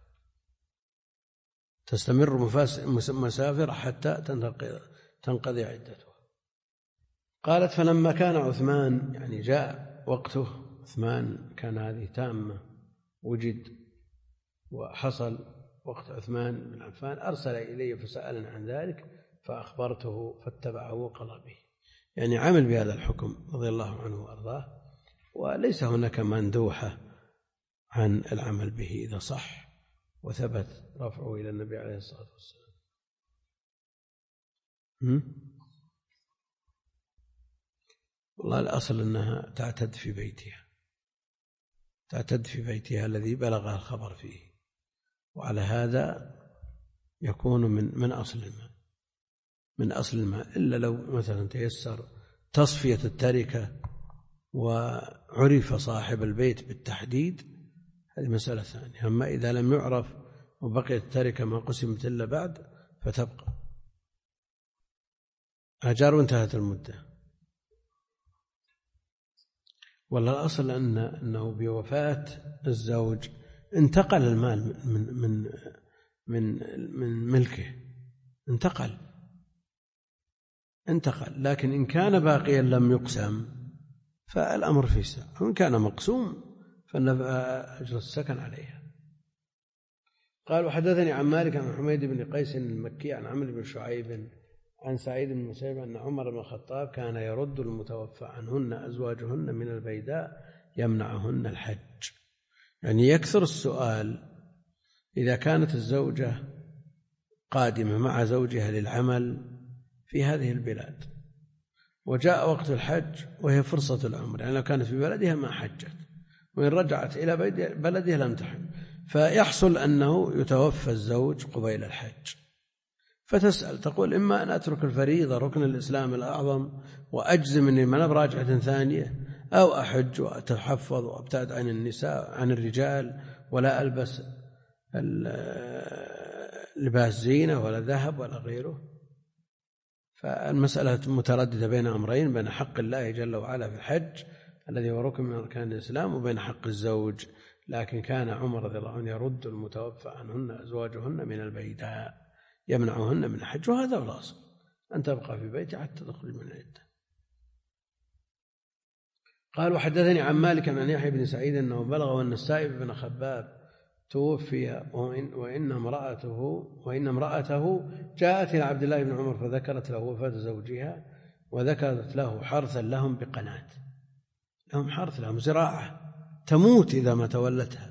تستمر مسافرة حتى تنقضي عدتها. قالت: فلما كان عثمان، يعني جاء وقته، عثمان كان هذه تامة، وجد وحصل وقت عثمان بن عفان، أرسل إلي فسألني عن ذلك فأخبرته فاتبعه وقضى به، يعني عمل بهذا الحكم رضي الله عنه وأرضاه، وليس هناك مندوحة عن العمل به إذا صح وثبت رفعه إلى النبي عليه الصلاة والسلام. والله الأصل أنها تعتد في بيتها الذي بلغها الخبر فيه، وعلى هذا يكون من أصل الماء إلا لو مثلا تيسر تصفية التركة وعرف صاحب البيت بالتحديد، هذه مسألة ثانية. أما إذا لم يعرف وبقيت التركة ما قسمت إلا بعد فتبقى أجار وانتهت المدة. ولا الأصل أنه بوفاة الزوج انتقل المال من ملكه، انتقل، لكن إن كان باقيا لم يقسم فالأمر في ساعة، وإن كان مقسوم فإن أجر السكن عليها. قال وحدثني عن مالك عن حميد بن قيس المكي عن عمرو بن شعيب عن سعيد بن المسيب أن عمر بن الخطاب كان يرد المتوفى عنهن أزواجهن من البيداء يمنعهن الحج، يعني يكثر السؤال إذا كانت الزوجة قادمة مع زوجها للعمل في هذه البلاد وجاء وقت الحج وهي فرصة العمر، يعني لو كانت في بلدها ما حجت، وإن رجعت إلى بلدها لم تحج، فيحصل أنه يتوفى الزوج قبيل الحج، فتسأل تقول إما أن أترك الفريضة ركن الإسلام الأعظم وأجزم أني ما براجعة ثانية، أو أحج وأتحفظ وأبتعد عن النساء عن الرجال ولا ألبس لباس زينة ولا ذهب ولا غيره. فالمسألة مترددة بين أمرين، بين حق الله جل وعلا في الحج الذي هو ركن من أركان الإسلام وبين حق الزوج. لكن كان عمر رضي الله عنه يرد المتوفى عنهن أزواجهن من البيداء يمنعهن من الحج، وهذا هو الأصل، أن تبقى في بيتها حتى تخرج من العدة. قال وحدثني عن مالك عن يحيى بن سعيد أنه بلغ أن السائب بن خباب توفي وإن امرأته جاءت إلى عبد الله بن عمر فذكرت له وفاة زوجها، وذكرت له حرثا لهم بقناة، لهم حرث، لهم زراعة تموت إذا ما تولتها،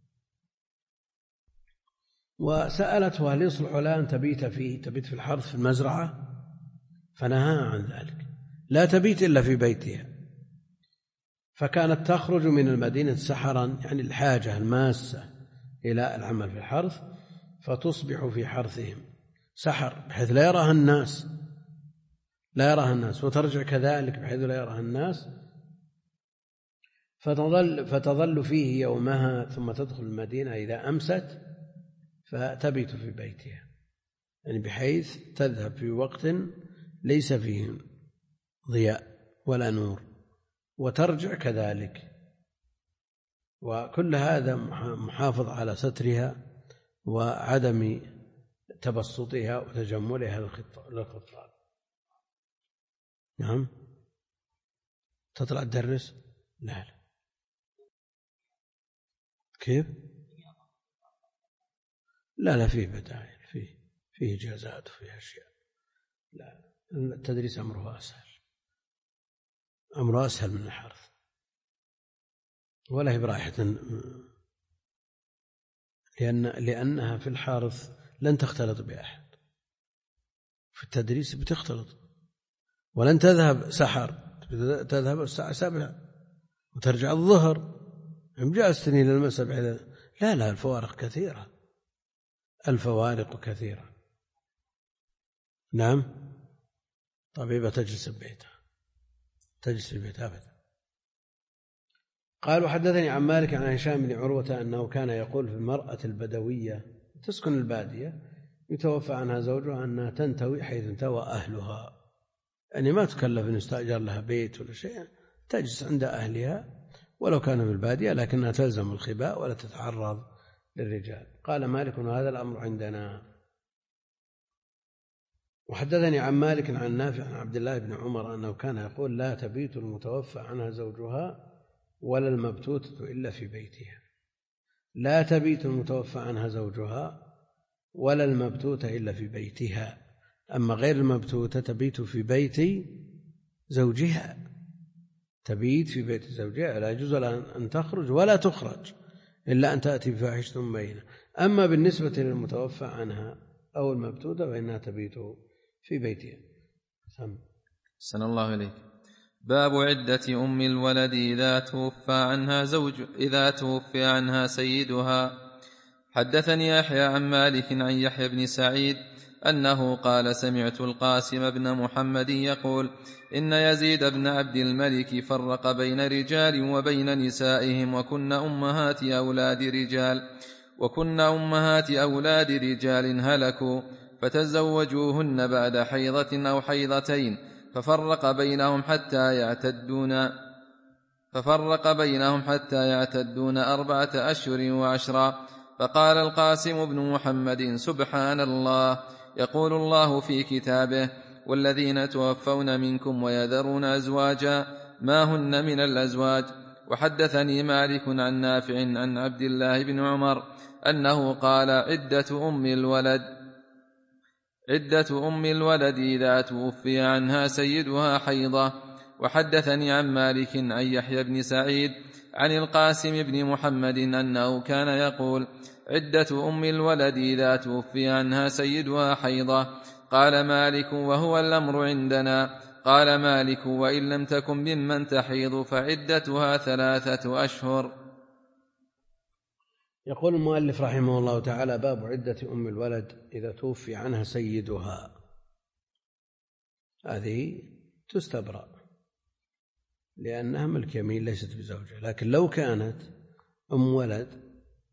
وسألته هل يصلح لها أن تبيت في الحرث في المزرعة، فنهى عن ذلك، لا تبيت إلا في بيتها. فكانت تخرج من المدينة سحرا، يعني الحاجة الماسة إلى العمل في الحرث، فتصبح في حرثهم سحر بحيث لا يراها الناس، وترجع كذلك بحيث لا يراها الناس، فتظل فيه يومها ثم تدخل المدينة إذا أمست فتبيت في بيتها، يعني بحيث تذهب في وقت ليس فيه ضياء ولا نور وترجع كذلك، وكل هذا محافظ على سترها وعدم تبسطها وتجملها للخطاب. نعم، تطلع تدرس؟ لا كيف؟ لا فيه بدائل، فيه إجازات وفيه أشياء. لا، التدريس أمره أسهل من الحرث، ولا هي براحة، لأنها في الحرث لن تختلط بأحد، في التدريس بتختلط، ولن تذهب سحر، تذهب الساعة 7 وترجع الظهر، جاءتني للمساء لا الفوارق كثيرة. نعم، طبيبة تجلس في بيتها أبدا. قال وحدثني عن مالك عن هشام بن عروة أنه كان يقول في المرأة البدوية تسكن البادية يتوفى عنها زوجها أنها تنتوي حيث انتوى أهلها، يعني ما تكلف أن يستأجر لها بيت ولا شيء، تجلس عند أهلها ولو كان في البادية، لكنها تلزم الخباء ولا تتعرض للرجال. قال مالك وهذا الأمر عندنا. وحدثني عن مالك عن نافع عن عبد الله بن عمر أنه كان يقول لا تبيت المتوفى عنها زوجها ولا المبتوتة إلا في بيتها، لا تبيت المتوفى عنها زوجها ولا المبتوتة إلا في بيتها، أما غير المبتوتة تبيت في بيت زوجها، تبيت في بيت زوجها، لا يجوز لها أن تخرج ولا تخرج إلا أن تأتي بفاحشة مبينة. أما بالنسبة للمتوفى عنها أو المبتوتة فإنها تبيت في بيتها. سن الله إليك. باب عدة أم الولد إذا توفي عنها سيدها. حدثني يحيى عن مالك عن يحيى بن سعيد أنه قال سمعت القاسم بن محمد يقول إن يزيد بن عبد الملك فرق بين رجال وبين نسائهم وكن أمهات أولاد رجال هلكوا فتزوجوهن بعد حيضة أو حيضتين ففرق بينهم حتى يعتدون 4 أشهر و10. فقال القاسم بن محمد سبحان الله، يقول الله في كتابه والذين توفون منكم ويذرون أزواجا ما هن من الأزواج. وحدثني مالك عن نافع عن عبد الله بن عمر أنه قال عدة أم الولد إذا توفي عنها سيدها حيضة. وحدثني عن مالك عن يحيى بن سعيد عن القاسم بن محمد أنه كان يقول عدة أم الولد إذا توفي عنها سيدها حيضة. قال مالك وهو الأمر عندنا. قال مالك وإن لم تكن ممن تحيض فعدتها 3 أشهر. يقول المؤلف رحمه الله تعالى باب عدة أم الولد إذا توفي عنها سيدها. هذه تستبرأ لأنها ملك يمين ليست بزوجة، لكن لو كانت أم ولد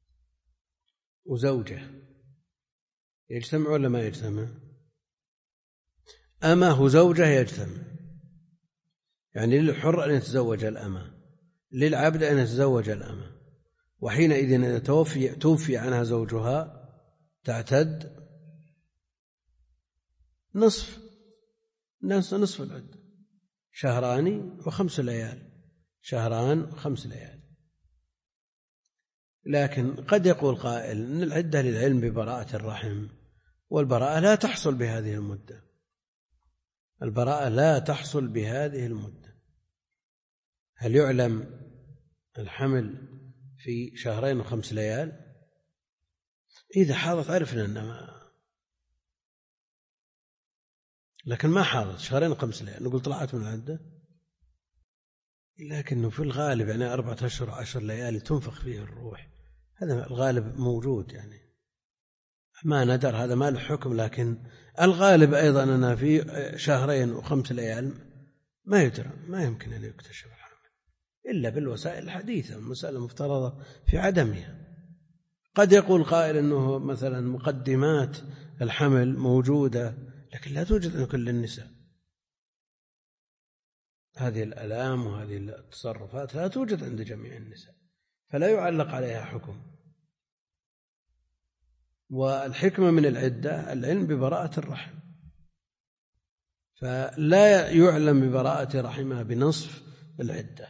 وزوجة يجتمع ولا ما يجتمع؟ أمه زوجة يجتمع، يعني للحر أن يتزوج الأمة، للعبد أن يتزوج الأمة، وحينئذ إذا توفي عنها زوجها تعتد نصف العدة، 2 و5 ليال، 2 و5 ليال. لكن قد يقول قائل أن العدة للعلم ببراءة الرحم، والبراءة لا تحصل بهذه المدة، هل يعلم الحمل في 2 و5 ليال؟ إذا حاضت عرفنا أنها، لكن ما حاضت 2 و5 ليال نقول طلعت من العدة. لكنه في الغالب يعني 4 أشهر و10 ليالي تنفخ فيه الروح، هذا الغالب موجود، يعني ما ندر، هذا ما له حكم، لكن الغالب أيضا أنها في 2 و5 ليال ما يدرى، ما يمكن أن يكتشف الحمل إلا بالوسائل الحديثة، المسألة مفترضة في عدمها. قد يقول قائل أنه مثلا مقدمات الحمل موجودة لكن لا توجد عند كل النساء، هذه الآلام وهذه التصرفات لا توجد عند جميع النساء، فلا يعلق عليها حكم. والحكمة من العدة العلم ببراءة الرحم، فلا يعلم ببراءة رحمها بنصف العدة،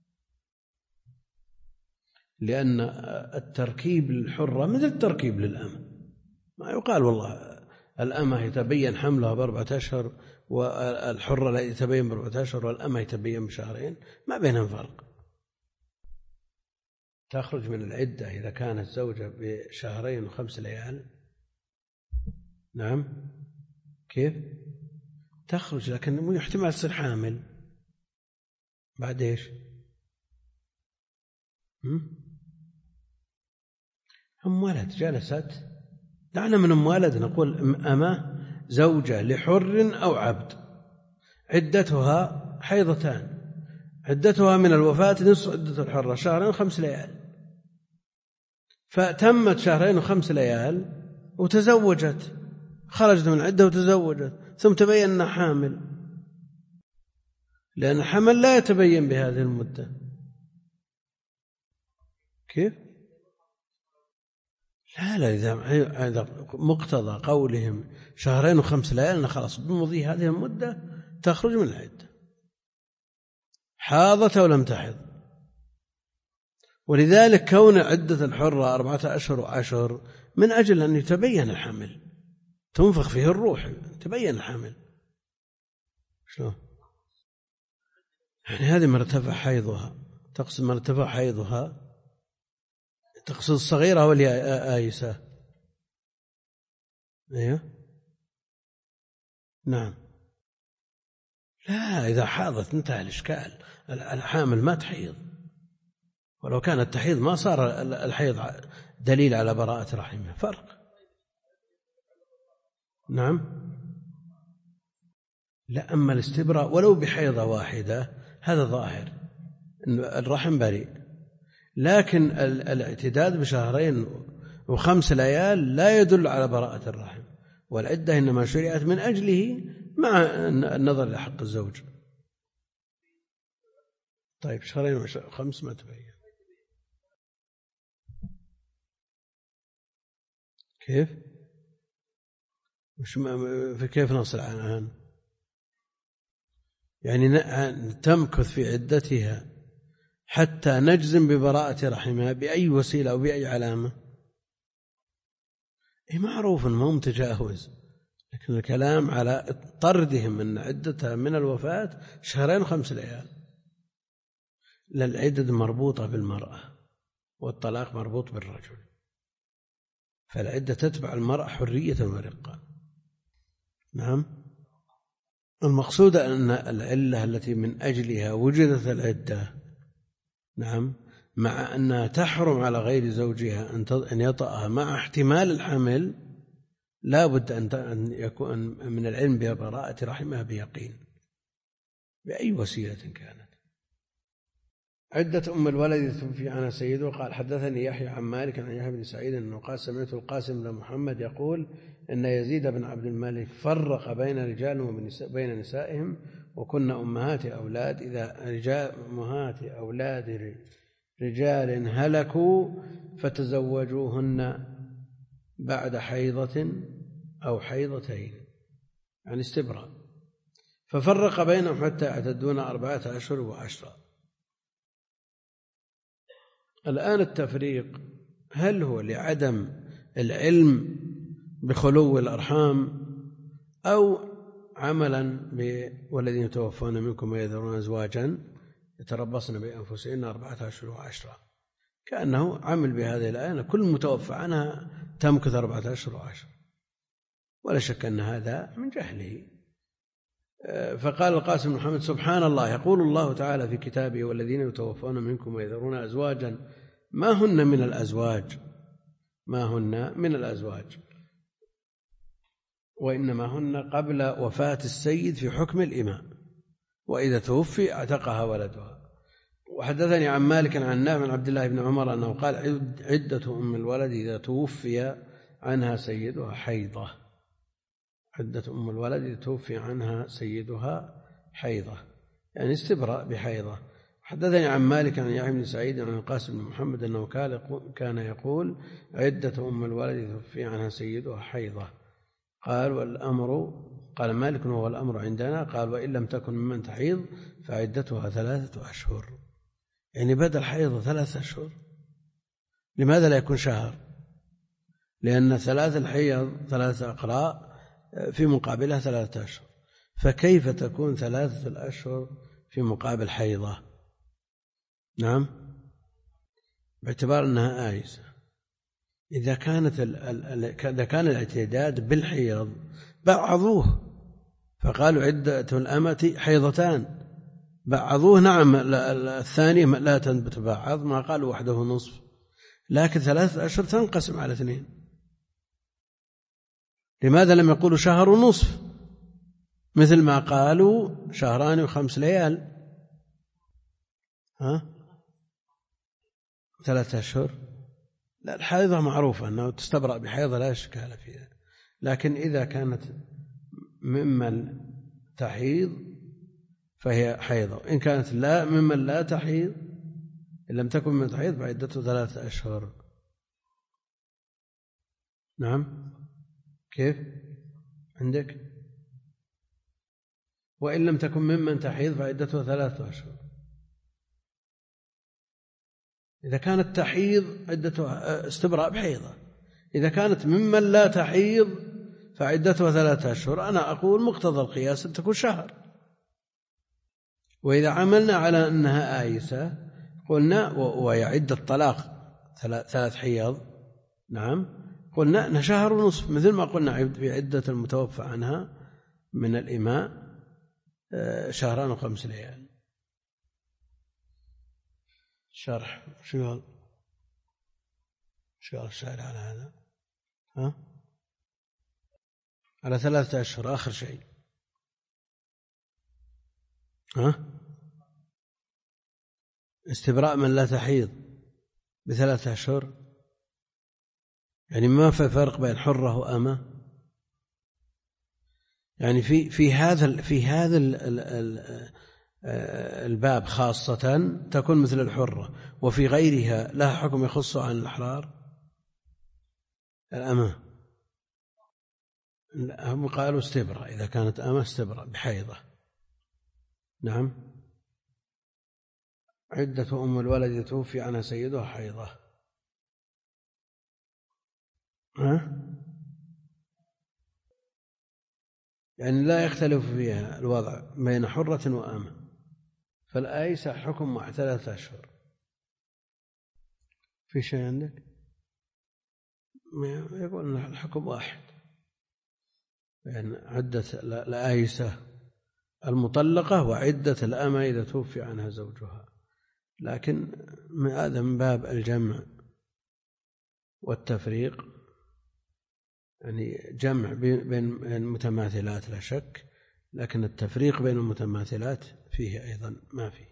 لأن التركيب للحرة مثل التركيب للأمة، ما يقال والله الأمة يتبين حملها ب4 أشهر والحرة لا يتبين ب4 أشهر والأمة يتبين ب2، ما بينهم فرق. تخرج من العدة إذا كانت زوجة ب2 و5 ليال. نعم، كيف تخرج؟ لكن يحتمل تصير حامل بعد إيش؟ أم ولد جلست، دعنا من أم ولد، نقول أمة زوجة لحر أو عبد، عدتها حيضتان، عدتها من الوفاة نصف عدة الحرة 2 و5 ليال، فتمت 2 و5 ليال وتزوجت، خرجت من العدة وتزوجت، ثم تبين أنها حامل، لأن الحمل لا يتبين بهذه المدة. كيف؟ لا إذا مقتضى قولهم 2 و5 ليال خلاص بمضي هذه المدة تخرج من العدة، حاضت أو لم تحض. ولذلك كون عدة الحرة 4 أشهر و10 من أجل أن يتبين الحمل، تنفخ فيه الروح تبين الحمل. شلون؟ يعني هذه مرتفع حيضها، تقصد مرتفع حيضها، تقصد الصغيرة ولا آيسة؟ أيوه نعم. لا، إذا حاضت انتهى الإشكال. الحامل ما تحيض، ولو كانت تحيض ما صار الحيض دليل على براءة رحمها. فرق. نعم. لا، أما الاستبراء ولو بحيضة واحدة هذا ظاهر أن الرحم بريء، لكن الاعتداد بشهرين و5 ليال لا يدل على براءة الرحم، والعدة إنما شرعت من أجله مع النظر لحق الزوج. طيب 2 و5 ما تبين كيف؟ في كيف نصل عنها؟ يعني تمكث في عدتها حتى نجزم ببراءة رحمها بأي وسيلة أو بأي علامة. معروف ما هم تجاوز، لكن الكلام على طردهم من عدتها من الوفاة 2 و5 ليال. للعدد مربوطة بالمرأة والطلاق مربوط بالرجل، فالعدة تتبع المرأة حرية ورقة. نعم. المقصود أن العلة التي من أجلها وجدت العدة، نعم، مع أنها تحرم على غير زوجها أن يطأها مع احتمال الحمل، لا بد أن يكون من العلم ببراءة رحمها بيقين بأي وسيلة كانت. عدة أم الولد توفي عنها سيده. قال حدثني يحيى عن مالك عن يحيى بن سعيد أنه قال سمعت القاسم بن محمد يقول إن يزيد بن عبد الملك فرق بين رجال وبين نسائهم، وكن أمهات أولاد رجال هلكوا فتزوجوهن بعد حيضة أو حيضتين، يعني استبراء، ففرق بينهم حتى يعتدون 4 أشهر و10. الآن التفريق هل هو لعدم العلم بخلو الأرحام أو عملا والذين يتوفون منكم ويذرون أزواجا يتربصن بأنفسهن 4 أشهر و10، كأنه عمل بهذه الآية كل متوفى عنها تمكث 4 أشهر و10، ولا شك أن هذا من جهله. فقال القاسم محمد سبحان الله، يقول الله تعالى في كتابه والذين يتوفون منكم ويذرون أزواجا ما هن من الأزواج وإنما هن قبل وفاة السيد في حكم الإماء، وإذا توفي اعتقها ولدها. وحدثني عن مالك عن نافع عن عبد الله بن عمر أنه قال عدة أم الولد إذا توفي عنها سيدها حيضة. عدة أم الولد إذا توفي عنها سيدها حيضة، يعني استبراء بحيضة. حدثني عن مالك عن يحيى بن سعيد عن القاسم بن محمد أنه كان يقول عدة أم الولد إذا توفي عنها سيدها حيضة. قال مالك وهو الأمر عندنا، قال وإن لم تكن ممن تحيض فعدتها 3 أشهر، يعني بدل حيض 3 أشهر. لماذا لا يكون شهر؟ لأن 3 الحيض 3 أقراء في مقابلها 3 أشهر، فكيف تكون 3 أشهر في مقابل حيضة؟ نعم، باعتبار أنها آيسة. إذا كان الاعتداد بالحيض بعضوه، فقالوا عدة الأمة حيضتان، بعضوه. نعم، الثاني لا تنبت بعض، ما قالوا وحده نصف، لكن 3 أشهر تنقسم على 2. لماذا لم يقولوا 1.5 شهر مثل ما قالوا 2 و5 ليال؟ 3 أشهر. لا، الحيضة معروفة أنه تستبرأ بحيضة لا إشكال فيها، لكن إذا كانت ممن تحيض فهي حيضة، إن كانت لا ممن لا تحيض، إن لم تكن ممن تحيض فعدته 3 أشهر. نعم، كيف عندك؟ وإن لم تكن ممن تحيض فعدته 3 أشهر. إذا كانت تحيض عدتها استبراء بحيضة، إذا كانت ممن لا تحيض فعدتها 3 أشهر. أنا أقول مقتضى القياس أن تكون 1 شهر. وإذا عملنا على أنها آيسة قلنا ويعد الطلاق 3 حيض، نعم، قلنا أنها 1.5 شهر مثل ما قلنا في عدة المتوفى عنها من الإماء شهران و5 ليال. شرح شو قال الشاعر على هذا؟ على 3 أشهر آخر شيء. استبراء من لا تحيض ب3 أشهر، يعني ما في فرق بين حرة وأمة. يعني في هذا الباب خاصة تكون مثل الحرة، وفي غيرها لها حكم يخص عن الأحرار. الأمة هم قالوا استبراء، إذا كانت أمة استبراء بحيضة. نعم. عدة أم الولد يتوفي عنها سيدها حيضة. يعني لا يختلف فيها الوضع بين حرة وأمة. فالآيسة حكم مع 3 أشهر. في شيء عندك؟ يقول الحكم واحد، يعني عدة الآيسة المطلقة وعدة الأمة إذا توفي عنها زوجها. لكن هذا من باب الجمع والتفريق، يعني جمع بين المتماثلات لا شك، لكن التفريق بين المتماثلات فيه أيضا ما فيه.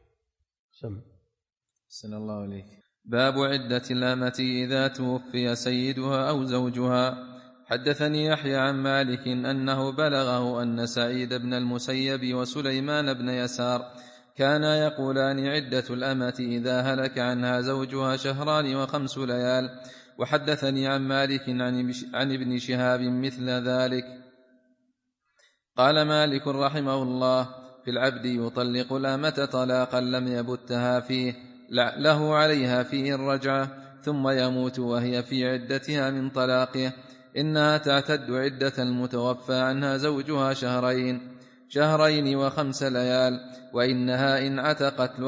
أحسن الله عليك. باب عدة الأمة إذا توفي سيدها أو زوجها. حدثني يحيى عن مالك أنه بلغه أن سعيد بن المسيب وسليمان بن يسار كانا يقولان عدة الأمة إذا هلك عنها زوجها 2 و5 ليال. وحدثني عن مالك عن ابن شهاب مثل ذلك. قال مالك رحمه الله: في العبد يطلق الأمة طلاقا لم يبتها فيه، له عليها فيه الرجعة، ثم يموت وهي في عدتها من طلاقه. إنها تعتد عدة المتوفى عنها زوجها 2 و5 ليال، وإنها إن عتقت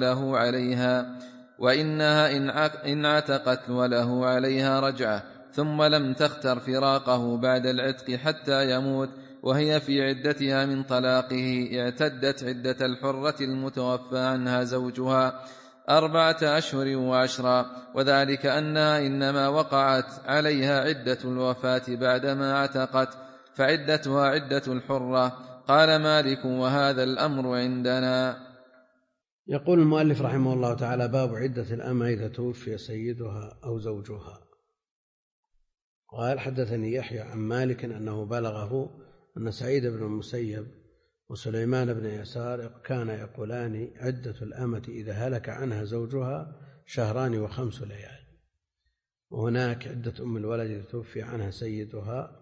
وله عليها رجعة، ثم لم تختر فراقه بعد العتق حتى يموت وهي في عدتها من طلاقه، اعتدت عدة الحرة المتوفى عنها زوجها 4 أشهر و10، وذلك أنها إنما وقعت عليها عدة الوفاة بعدما عتقت، فعدتها عدة الحرة. قال مالك: وهذا الأمر عندنا. يقول المؤلف رحمه الله تعالى: باب عدة الأمة إذا توفي سيدها أو زوجها. قال: حدثني يحيى عن مالك أنه بلغه أن سعيد بن المسيب وسليمان بن يسار كان يقولان عدة الأمة إذا هلك عنها زوجها 2 و5 ليال. وهناك عدة أم الولد إذا توفي عنها سيدها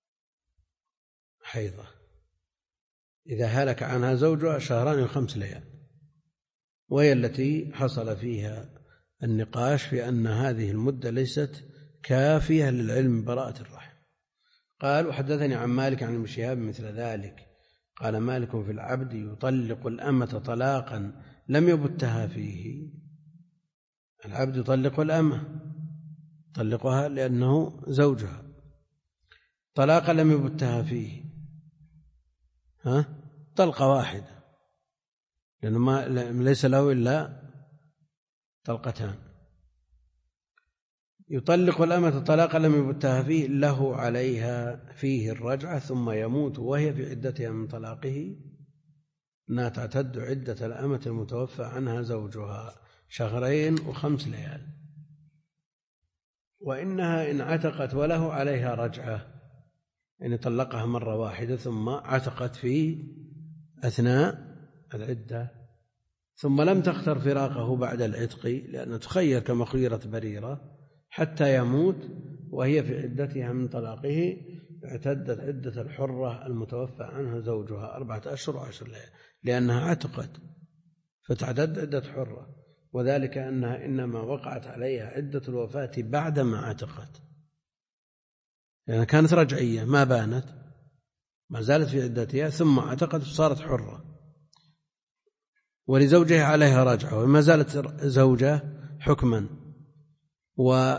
حيضة، إذا هلك عنها زوجها 2 و5 ليال، وهي التي حصل فيها النقاش في أن هذه المدة ليست كافية للعلم براءة الرحم. قال: وحدثني عن مالك عن ابن شهاب مثل ذلك. قال مالك: في العبد يطلق الأمة طلاقا لم يبتها فيه. العبد يطلق الأمة، يطلقها لأنه زوجها طلاقا لم يبتها فيه، طلقة واحدة، لأنه ليس له إلا طلقتان. يطلق الأمة طلاقا لم يبتها فيه، له عليها فيه الرجعة، ثم يموت وهي في عدتها من طلاقه. أنها تعتد عدة الأمة المتوفى عنها زوجها 2 و5 ليال. وإنها إن عتقت وله عليها رجعة، إن طلقها مرة واحدة ثم عتقت في أثناء العدة، ثم لم تختر فراقه بعد العتق، لأن تخير كما خيرت بريرة، حتى يموت وهي في عدتها من طلاقه، اعتدت عدة الحرة المتوفى عنها زوجها 4 أشهر و10 ليال، لأنها عتقت فتعتد عدة حرة، وذلك أنها إنما وقعت عليها عدة الوفاة بعدما عتقت، لأنها كانت رجعية ما بانت، ما زالت في عدتها، ثم عتقت فصارت حرة، ولزوجها عليها رجعة وما زالت زوجة حكما.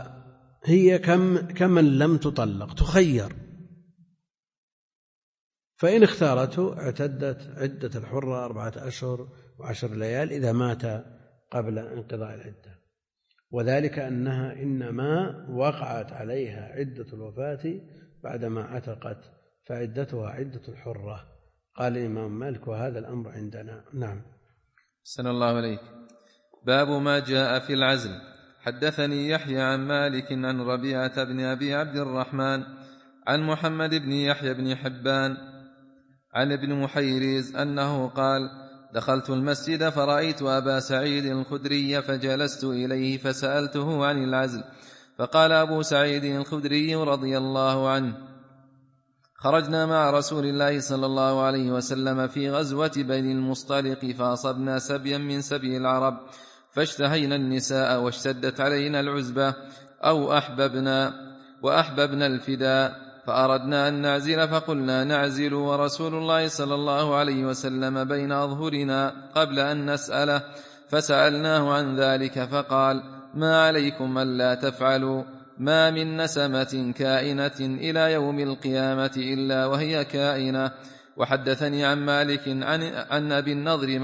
وهي كمن لم تطلق، تخير، فإن اختارته اعتدت عدة الحرة 4 أشهر و10 ليال إذا مات قبل انقضاء العدة، وذلك أنها إنما وقعت عليها عدة الوفاة بعدما عتقت، فعدتها عدة الحرة. قال الإمام مالك وهذا الأمر عندنا. نعم. أحسن الله عليك. باب ما جاء في العزل. حدثني يحيى عن مالك عن ربيعة بن أبي عبد الرحمن عن محمد بن يحيى بن حبان عن ابن محيريز أنه قال: دخلت المسجد فرأيت أبا سعيد الخدري فجلست إليه فسألته عن العزل، فقال أبو سعيد الخدري رضي الله عنه: خرجنا مع رسول الله صلى الله عليه وسلم في غزوة بني المصطلق فأصبنا سبيا من سبي العرب، فاشتهينا النساء واشتدت علينا العزبة أو وأحببنا الفداء، فأردنا أن نعزل فقلنا نعزل ورسول الله صلى الله عليه وسلم بين أظهرنا قبل أن نسأله، فسألناه عن ذلك فقال: ما عليكم ألا تفعلوا، ما من نسمة كائنة إلى يوم القيامة إلا وهي كائنة. وحدثني عن مالك عن أبي النضر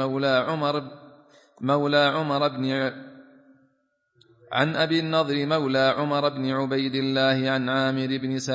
مولى عمر بن عبيد الله عن عامر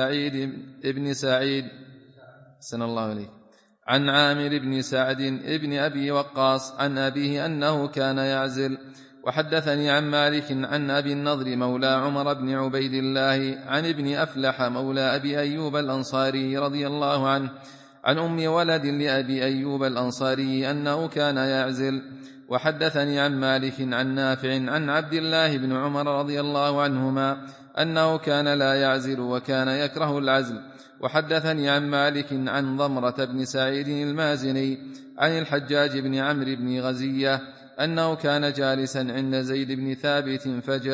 بن سعد ابن أبي وقاص عن أبيه أنه كان يعزل. وحدثني عن مالك عن أبي النضر مولى عمر بن عبيد الله عن ابن أفلح مولى أبي أيوب الأنصاري رضي الله عنه عن أم ولد لأبي أيوب الأنصاري أنه كان يعزل. وحدثني عن مالك عن نافع عن عبد الله بن عمر رضي الله عنهما أنه كان لا يعزل وكان يكره العزل. وحدثني عن مالك عن ضمرة بن سعيد المازني عن الحجاج بن عمرو بن غزية أنه كان جالسا عند زيد بن ثابت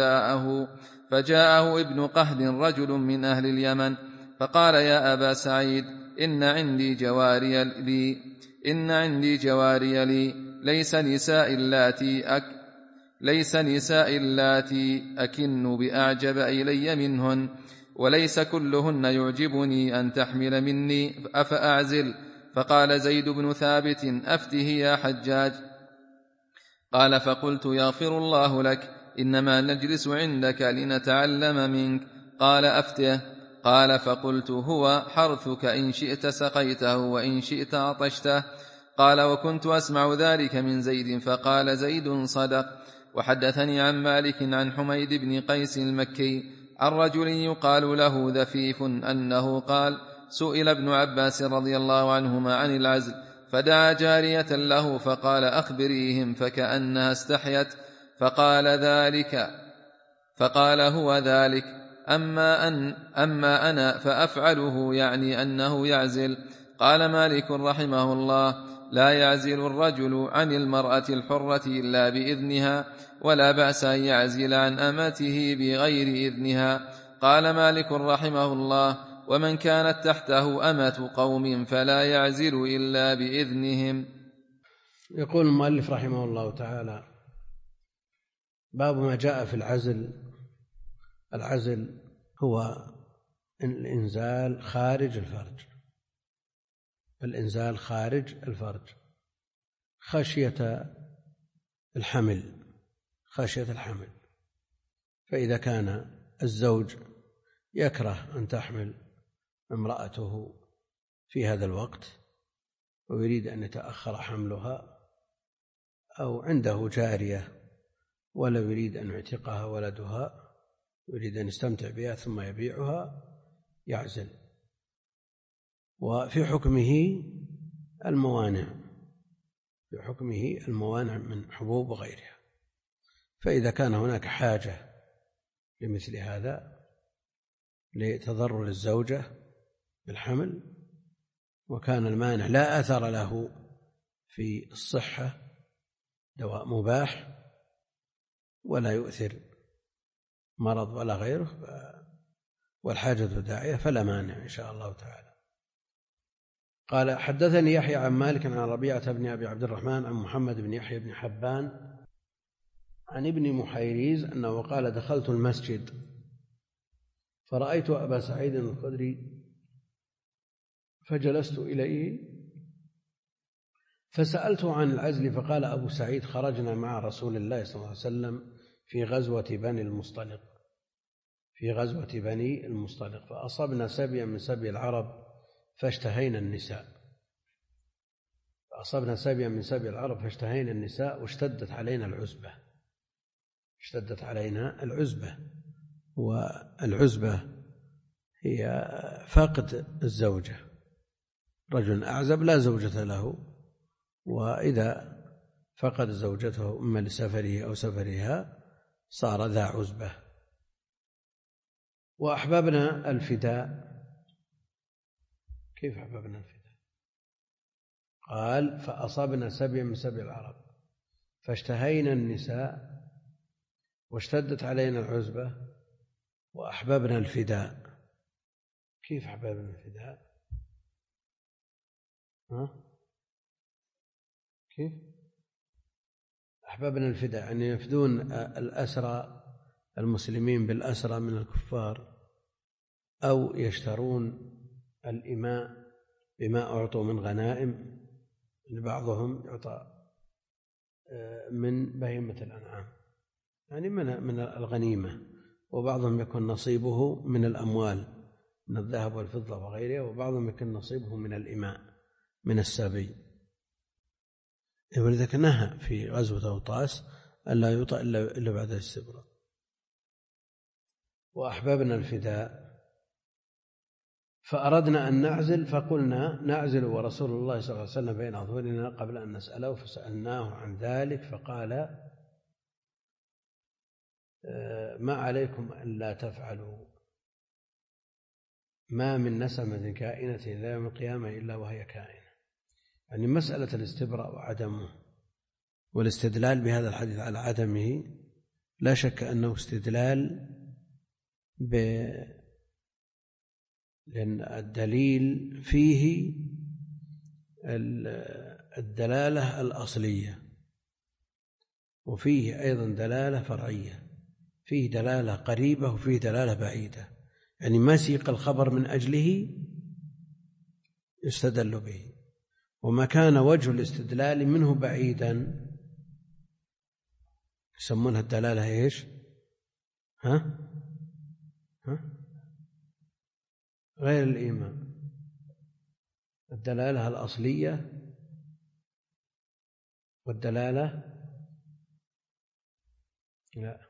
فجاءه ابن قهد رجل من أهل اليمن فقال: يا أبا سعيد، إن عندي جواري لي ليس نساء اللاتي أكن بأعجب إلي منهن، وليس كلهن يعجبني أن تحمل مني، أفأعزل؟ فقال زيد بن ثابت: أفته يا حجاج. قال: فقلت: يغفر الله لك، إنما نجلس عندك لنتعلم منك. قال: أفته. قال: فقلت: هو حرثك، إن شئت سقيته وإن شئت عطشته. قال: وكنت أسمع ذلك من زيد. فقال زيد: صدق. وحدثني عن مالك عن حميد بن قيس المكي عن رجل يقال له ذفيف أنه قال: سئل ابن عباس رضي الله عنهما عن العزل، فدعا جارية له فقال: أخبريهم، فكأنها استحيت، فقال: هو ذلك، أما أنا فأفعله، يعني أنه يعزل. قال مالك رحمه الله: لا يعزل الرجل عن المرأة الحرة إلا بإذنها، ولا بأس أن يعزل عن أمته بغير إذنها. قال مالك رحمه الله: ومن كانت تحته أمة قوم فلا يعزل إلا بإذنهم. يقول المؤلف رحمه الله تعالى: باب ما جاء في العزل. العزل هو الإنزال خارج الفرج، خشية الحمل. فإذا كان الزوج يكره أن تحمل امرأته في هذا الوقت ويريد أن يتأخر حملها، أو عنده جارية ولا يريد أن يعتقها ولدها، يريد أن يستمتع بها ثم يبيعها، يعزل. وفي حكمه الموانع من حبوب وغيرها. فإذا كان هناك حاجة لمثل هذا لتضرر الزوجة بالحمل، وكان المانع لا أثر له في الصحة، دواء مباح ولا يؤثر مرض ولا غيره، والحاجة داعية، فلا مانع إن شاء الله تعالى. قال: حدثني يحيى عن مالك عن ربيعة بن أبي عبد الرحمن عن محمد بن يحيى بن حبان عن ابن محيريز أنه قال: دخلت المسجد فرأيت أبا سعيد الخدري فجلست إليه فسألته عن العزل، فقال أبو سعيد: خرجنا مع رسول الله صلى الله عليه وسلم في غزوة بني المصطلق فأصبنا سبيا من سبي العرب فاشتهينا النساء واشتدت علينا العزبة. والعزبة هي فقد الزوجة، رجل أعزب لا زوجة له، وإذا فقد زوجته إما لسفره أو سفرها صار ذا عزبة. وأحببنا الفداء. كيف أحببنا الفداء؟ قال: فأصبنا سبيا من سبي العرب فاشتهينا النساء واشتدت علينا العزبة وأحببنا الفداء. كيف أحببنا الفداء؟ كيف أحببنا الفداء؟ يعني يفدون الأسرى المسلمين بالأسرى من الكفار، أو يشترون الإماء بما أعطوا من غنائم، لبعضهم يعطى من بهيمة الأنعام يعني من الغنيمة، وبعضهم يكون نصيبه من الأموال من الذهب والفضة وغيرها، وبعضهم يكون نصيبه من الإماء من السبي. ولذلك نهى في غزوة أوطاس ألا يوطأ إلا بعد الاستبراء. وأحببنا الفداء فأردنا أن نعزل، فقلنا: نعزل ورسول الله صلى الله عليه وسلم بين أظهرنا قبل أن نسأله، فسألناه عن ذلك فقال: ما عليكم أن لا تفعلوا، ما من نسمة كائنة إلى يوم القيامة إلا وهي كائنة. يعني مسألة الاستبراء وعدمه والاستدلال بهذا الحديث على عدمه لا شك أنه استدلال لأن الدليل فيه الدلالة الأصلية، وفيه أيضا دلالة فرعية، فيه دلالة قريبة وفيه دلالة بعيدة. يعني ما سيق الخبر من أجله يستدل به، وما كان وجه الاستدلال منه بعيدا يسمونها الدلالة إيش؟ غير الإيمان. الدلالة الأصلية والدلالة لا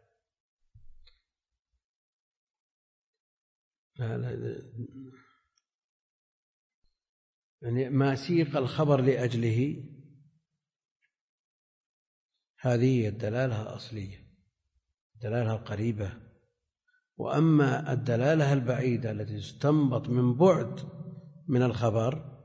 يعني ما سيق الخبر لأجله، هذه الدلالة الأصلية، الدلالة القريبة. وأما الدلالة البعيدة التي تستنبط من بعد من الخبر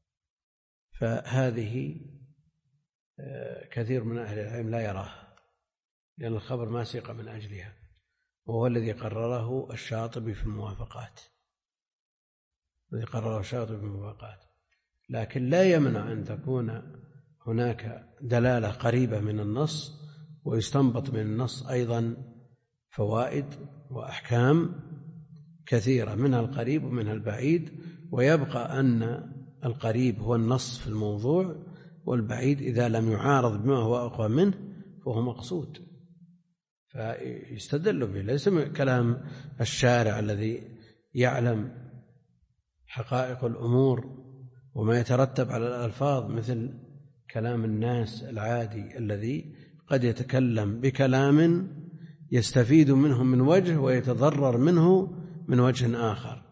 فهذه كثير من أهل العلم لا يراها، لأن الخبر ما سيق من أجلها، وهو الذي قرره الشاطبي في الموافقات، لكن لا يمنع أن تكون هناك دلالة قريبة من النص ويستنبط من النص أيضا فوائد وأحكام كثيرة، منها القريب ومنها البعيد، ويبقى أن القريب هو النص في الموضوع، والبعيد إذا لم يعارض بما هو أقوى منه فهو مقصود فيستدل به. ليس كلام الشارع الذي يعلم حقائق الأمور وما يترتب على الألفاظ، مثل كلام الناس العادي الذي قد يتكلم بكلام يستفيد منه من وجه ويتضرر منه من وجه آخر.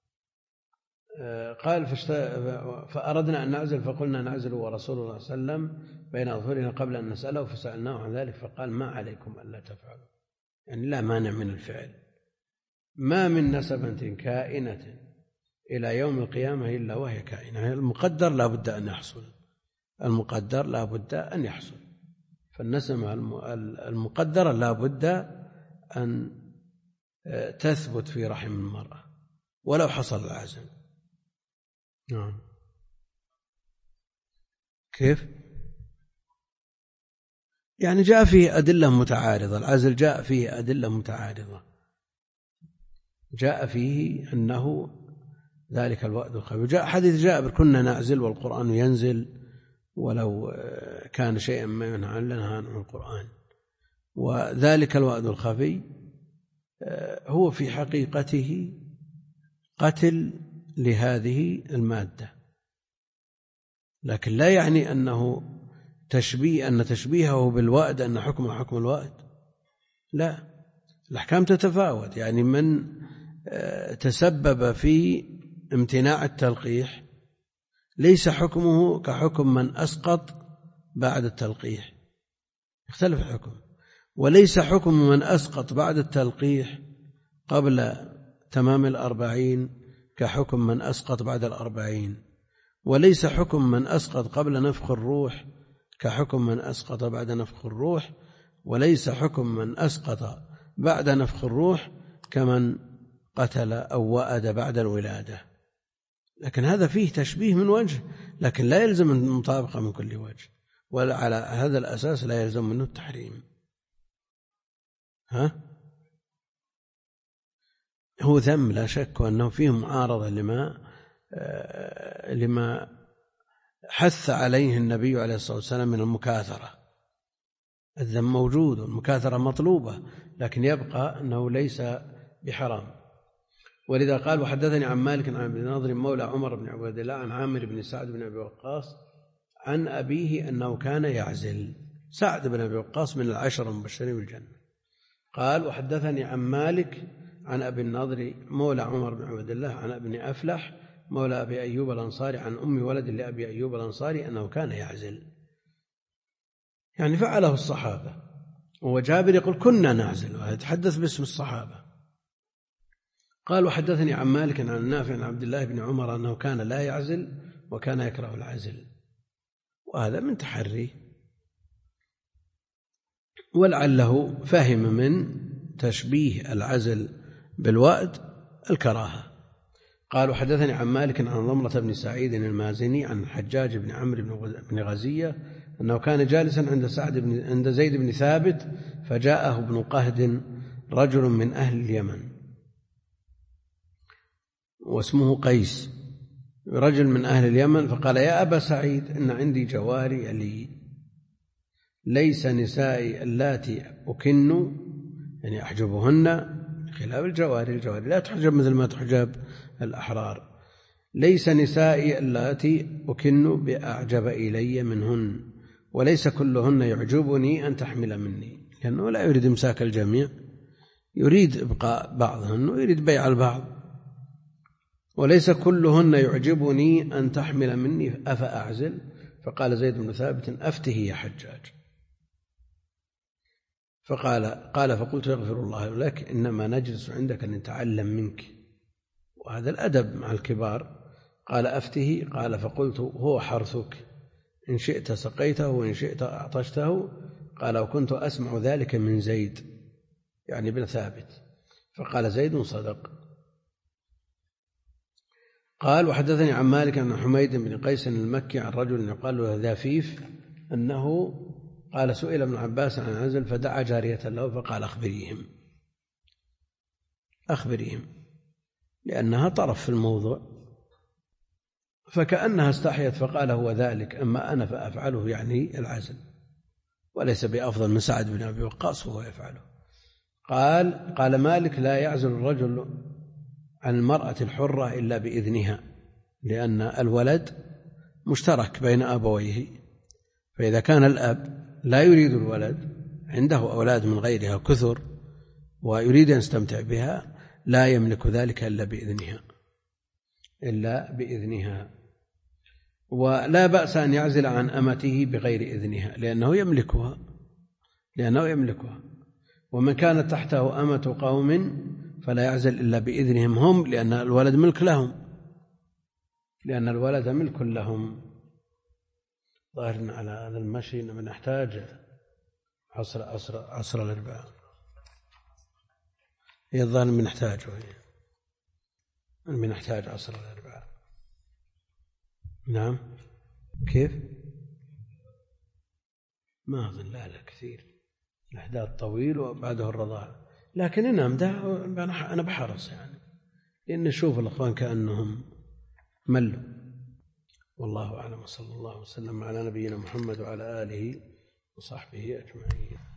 قال: فأردنا أن نعزل، فقلنا: نعزل ورسول الله صلى الله عليه وسلم بين أظهرنا قبل أن نسأله، فسألناه عن ذلك فقال: ما عليكم ألا تفعلوا. يعني لا مانع من الفعل. ما من نسبة كائنة إلى يوم القيامة إلا وهي كائنة. المقدر لا بد أن يحصل، المقدر لا بد أن يحصل، فالنسمة المقدرة لا بد أن تثبت في رحم المرأة ولو حصل العزل. نعم. كيف؟ يعني جاء فيه أدلة متعارضة، العزل جاء فيه أدلة متعارضة، جاء فيه أنه ذلك الوأد الخفي. جاء حديث جابر كنا نعزل والقرآن ينزل، ولو كان شيئا ما ينهى عن القرآن. وذلك الوأد الخفي هو في حقيقته قتل لهذه المادة، لكن لا يعني أنه تشبيهه بالوأد أن حكمه حكم الوأد، لا، الأحكام تتفاوت. يعني من تسبب في امتناع التلقيح ليس حكمه كحكم من أسقط بعد التلقيح، يختلف الحكم. وليس حكم من أسقط بعد التلقيح قبل تمام 40 كحكم من أسقط بعد 40. وليس حكم من أسقط قبل نفخ الروح كحكم من أسقط بعد نفخ الروح. وليس حكم من أسقط بعد نفخ الروح كمن قتل أو وأد بعد الولادة. لكن هذا فيه تشبيه من وجه، لكن لا يلزم المطابقة من كل وجه، ولا على هذا الأساس لا يلزم منه التحريم. هو ذم لا شك، وأنه فيه معارضة لما حث عليه النبي عليه الصلاة والسلام من المكاثرة. الذم موجود والمكاثرة مطلوبة، لكن يبقى أنه ليس بحرام. ولذا قال وحدثني عن مالك عن ابن نضر مولى عمر بن عبد الله عن عامر بن سعد بن أبي وقاص عن أبيه أنه كان يعزل. سعد بن أبي وقاص من 10 المبشرين بالجنة. قال وحدثني عن مالك عن أبي النضر مولى عمر بن عبد الله عن ابن أفلح مولى أبي أيوب الأنصاري عن أم ولد لأبي أيوب الأنصاري أنه كان يعزل، يعني فعله الصحابة. وجابر يقول كنا نعزل، ويتحدث باسم الصحابة. قال وحدثني عن مالك عن نافع عن عبد الله بن عمر أنه كان لا يعزل وكان يكره العزل، وهذا من تحري، ولعله فهم من تشبيه العزل بالوأد الكراهة. قال وحدثني عن مالك عن ضمرة بن سعيد المازني عن الحجاج بن عمرو بن غزية أنه كان جالسا عند زيد بن ثابت فجاءه ابن قهد رجل من أهل اليمن واسمه قيس، رجل من أهل اليمن، فقال يا أبا سعيد إن عندي جواري لي ليس نسائي اللاتي أكن، يعني أحجبهن، خلاف الجواري لا تحجب مثل ما تحجب الأحرار. ليس نسائي اللاتي أكن بأعجب إلي منهن، وليس كلهن يعجبني أن تحمل مني، لأنه لا يريد إمساك الجميع، يريد إبقاء بعضهن ويريد بيع البعض. وليس كلهن يعجبني أن تحمل مني أفأعزل؟ فقال زيد بن ثابت أفته يا حجاج. قال فقلت يغفر الله لك، إنما نجلس عندك لنتعلم منك، وهذا الأدب مع الكبار. قال أفته، قال فقلت هو حرثك، إن شئت سقيته وإن شئت أعطشته. قال وكنت أسمع ذلك من زيد، يعني بن ثابت. فقال زيد صدق. قال وحدثني عن مالك عن حميد بن قيس المكي عن رجل يقال له ذافيف أنه قال سئل ابن عباس عن العزل فدعا جارية له فقال أخبريهم، لأنها طرف في الموضوع، فكأنها استحيت فقال هو ذلك، أما أنا فأفعله، يعني العزل، وليس بأفضل من سعد بن أبي وقاص وهو يفعله. قال مالك لا يعزل الرجل عن المرأة الحرة إلا بإذنها، لأن الولد مشترك بين أبويه، فإذا كان الأب لا يريد الولد، عنده أولاد من غيرها كثر ويريد أن يستمتع بها، لا يملك ذلك إلا بإذنها. ولا بأس أن يعزل عن أمته بغير إذنها لأنه يملكها. ومن كانت تحته أمة قوم فلا يعزل إلا بإذنهم هم، لأن الولد ملك لهم. ظاهرنا على هذا المشي أننا نحتاج عصر الأربعاء، هي الظاهر بنحتاج عصر الأربعاء. نعم، كيف؟ ما أظن، لا كثير، الإحداث طويل وبعده الرضاعة، لكن أنا بحرص، يعني لأن نشوف الأخوان كأنهم ملوا. والله أعلم، وصلى الله وسلم على نبينا محمد وعلى آله وصحبه أجمعين.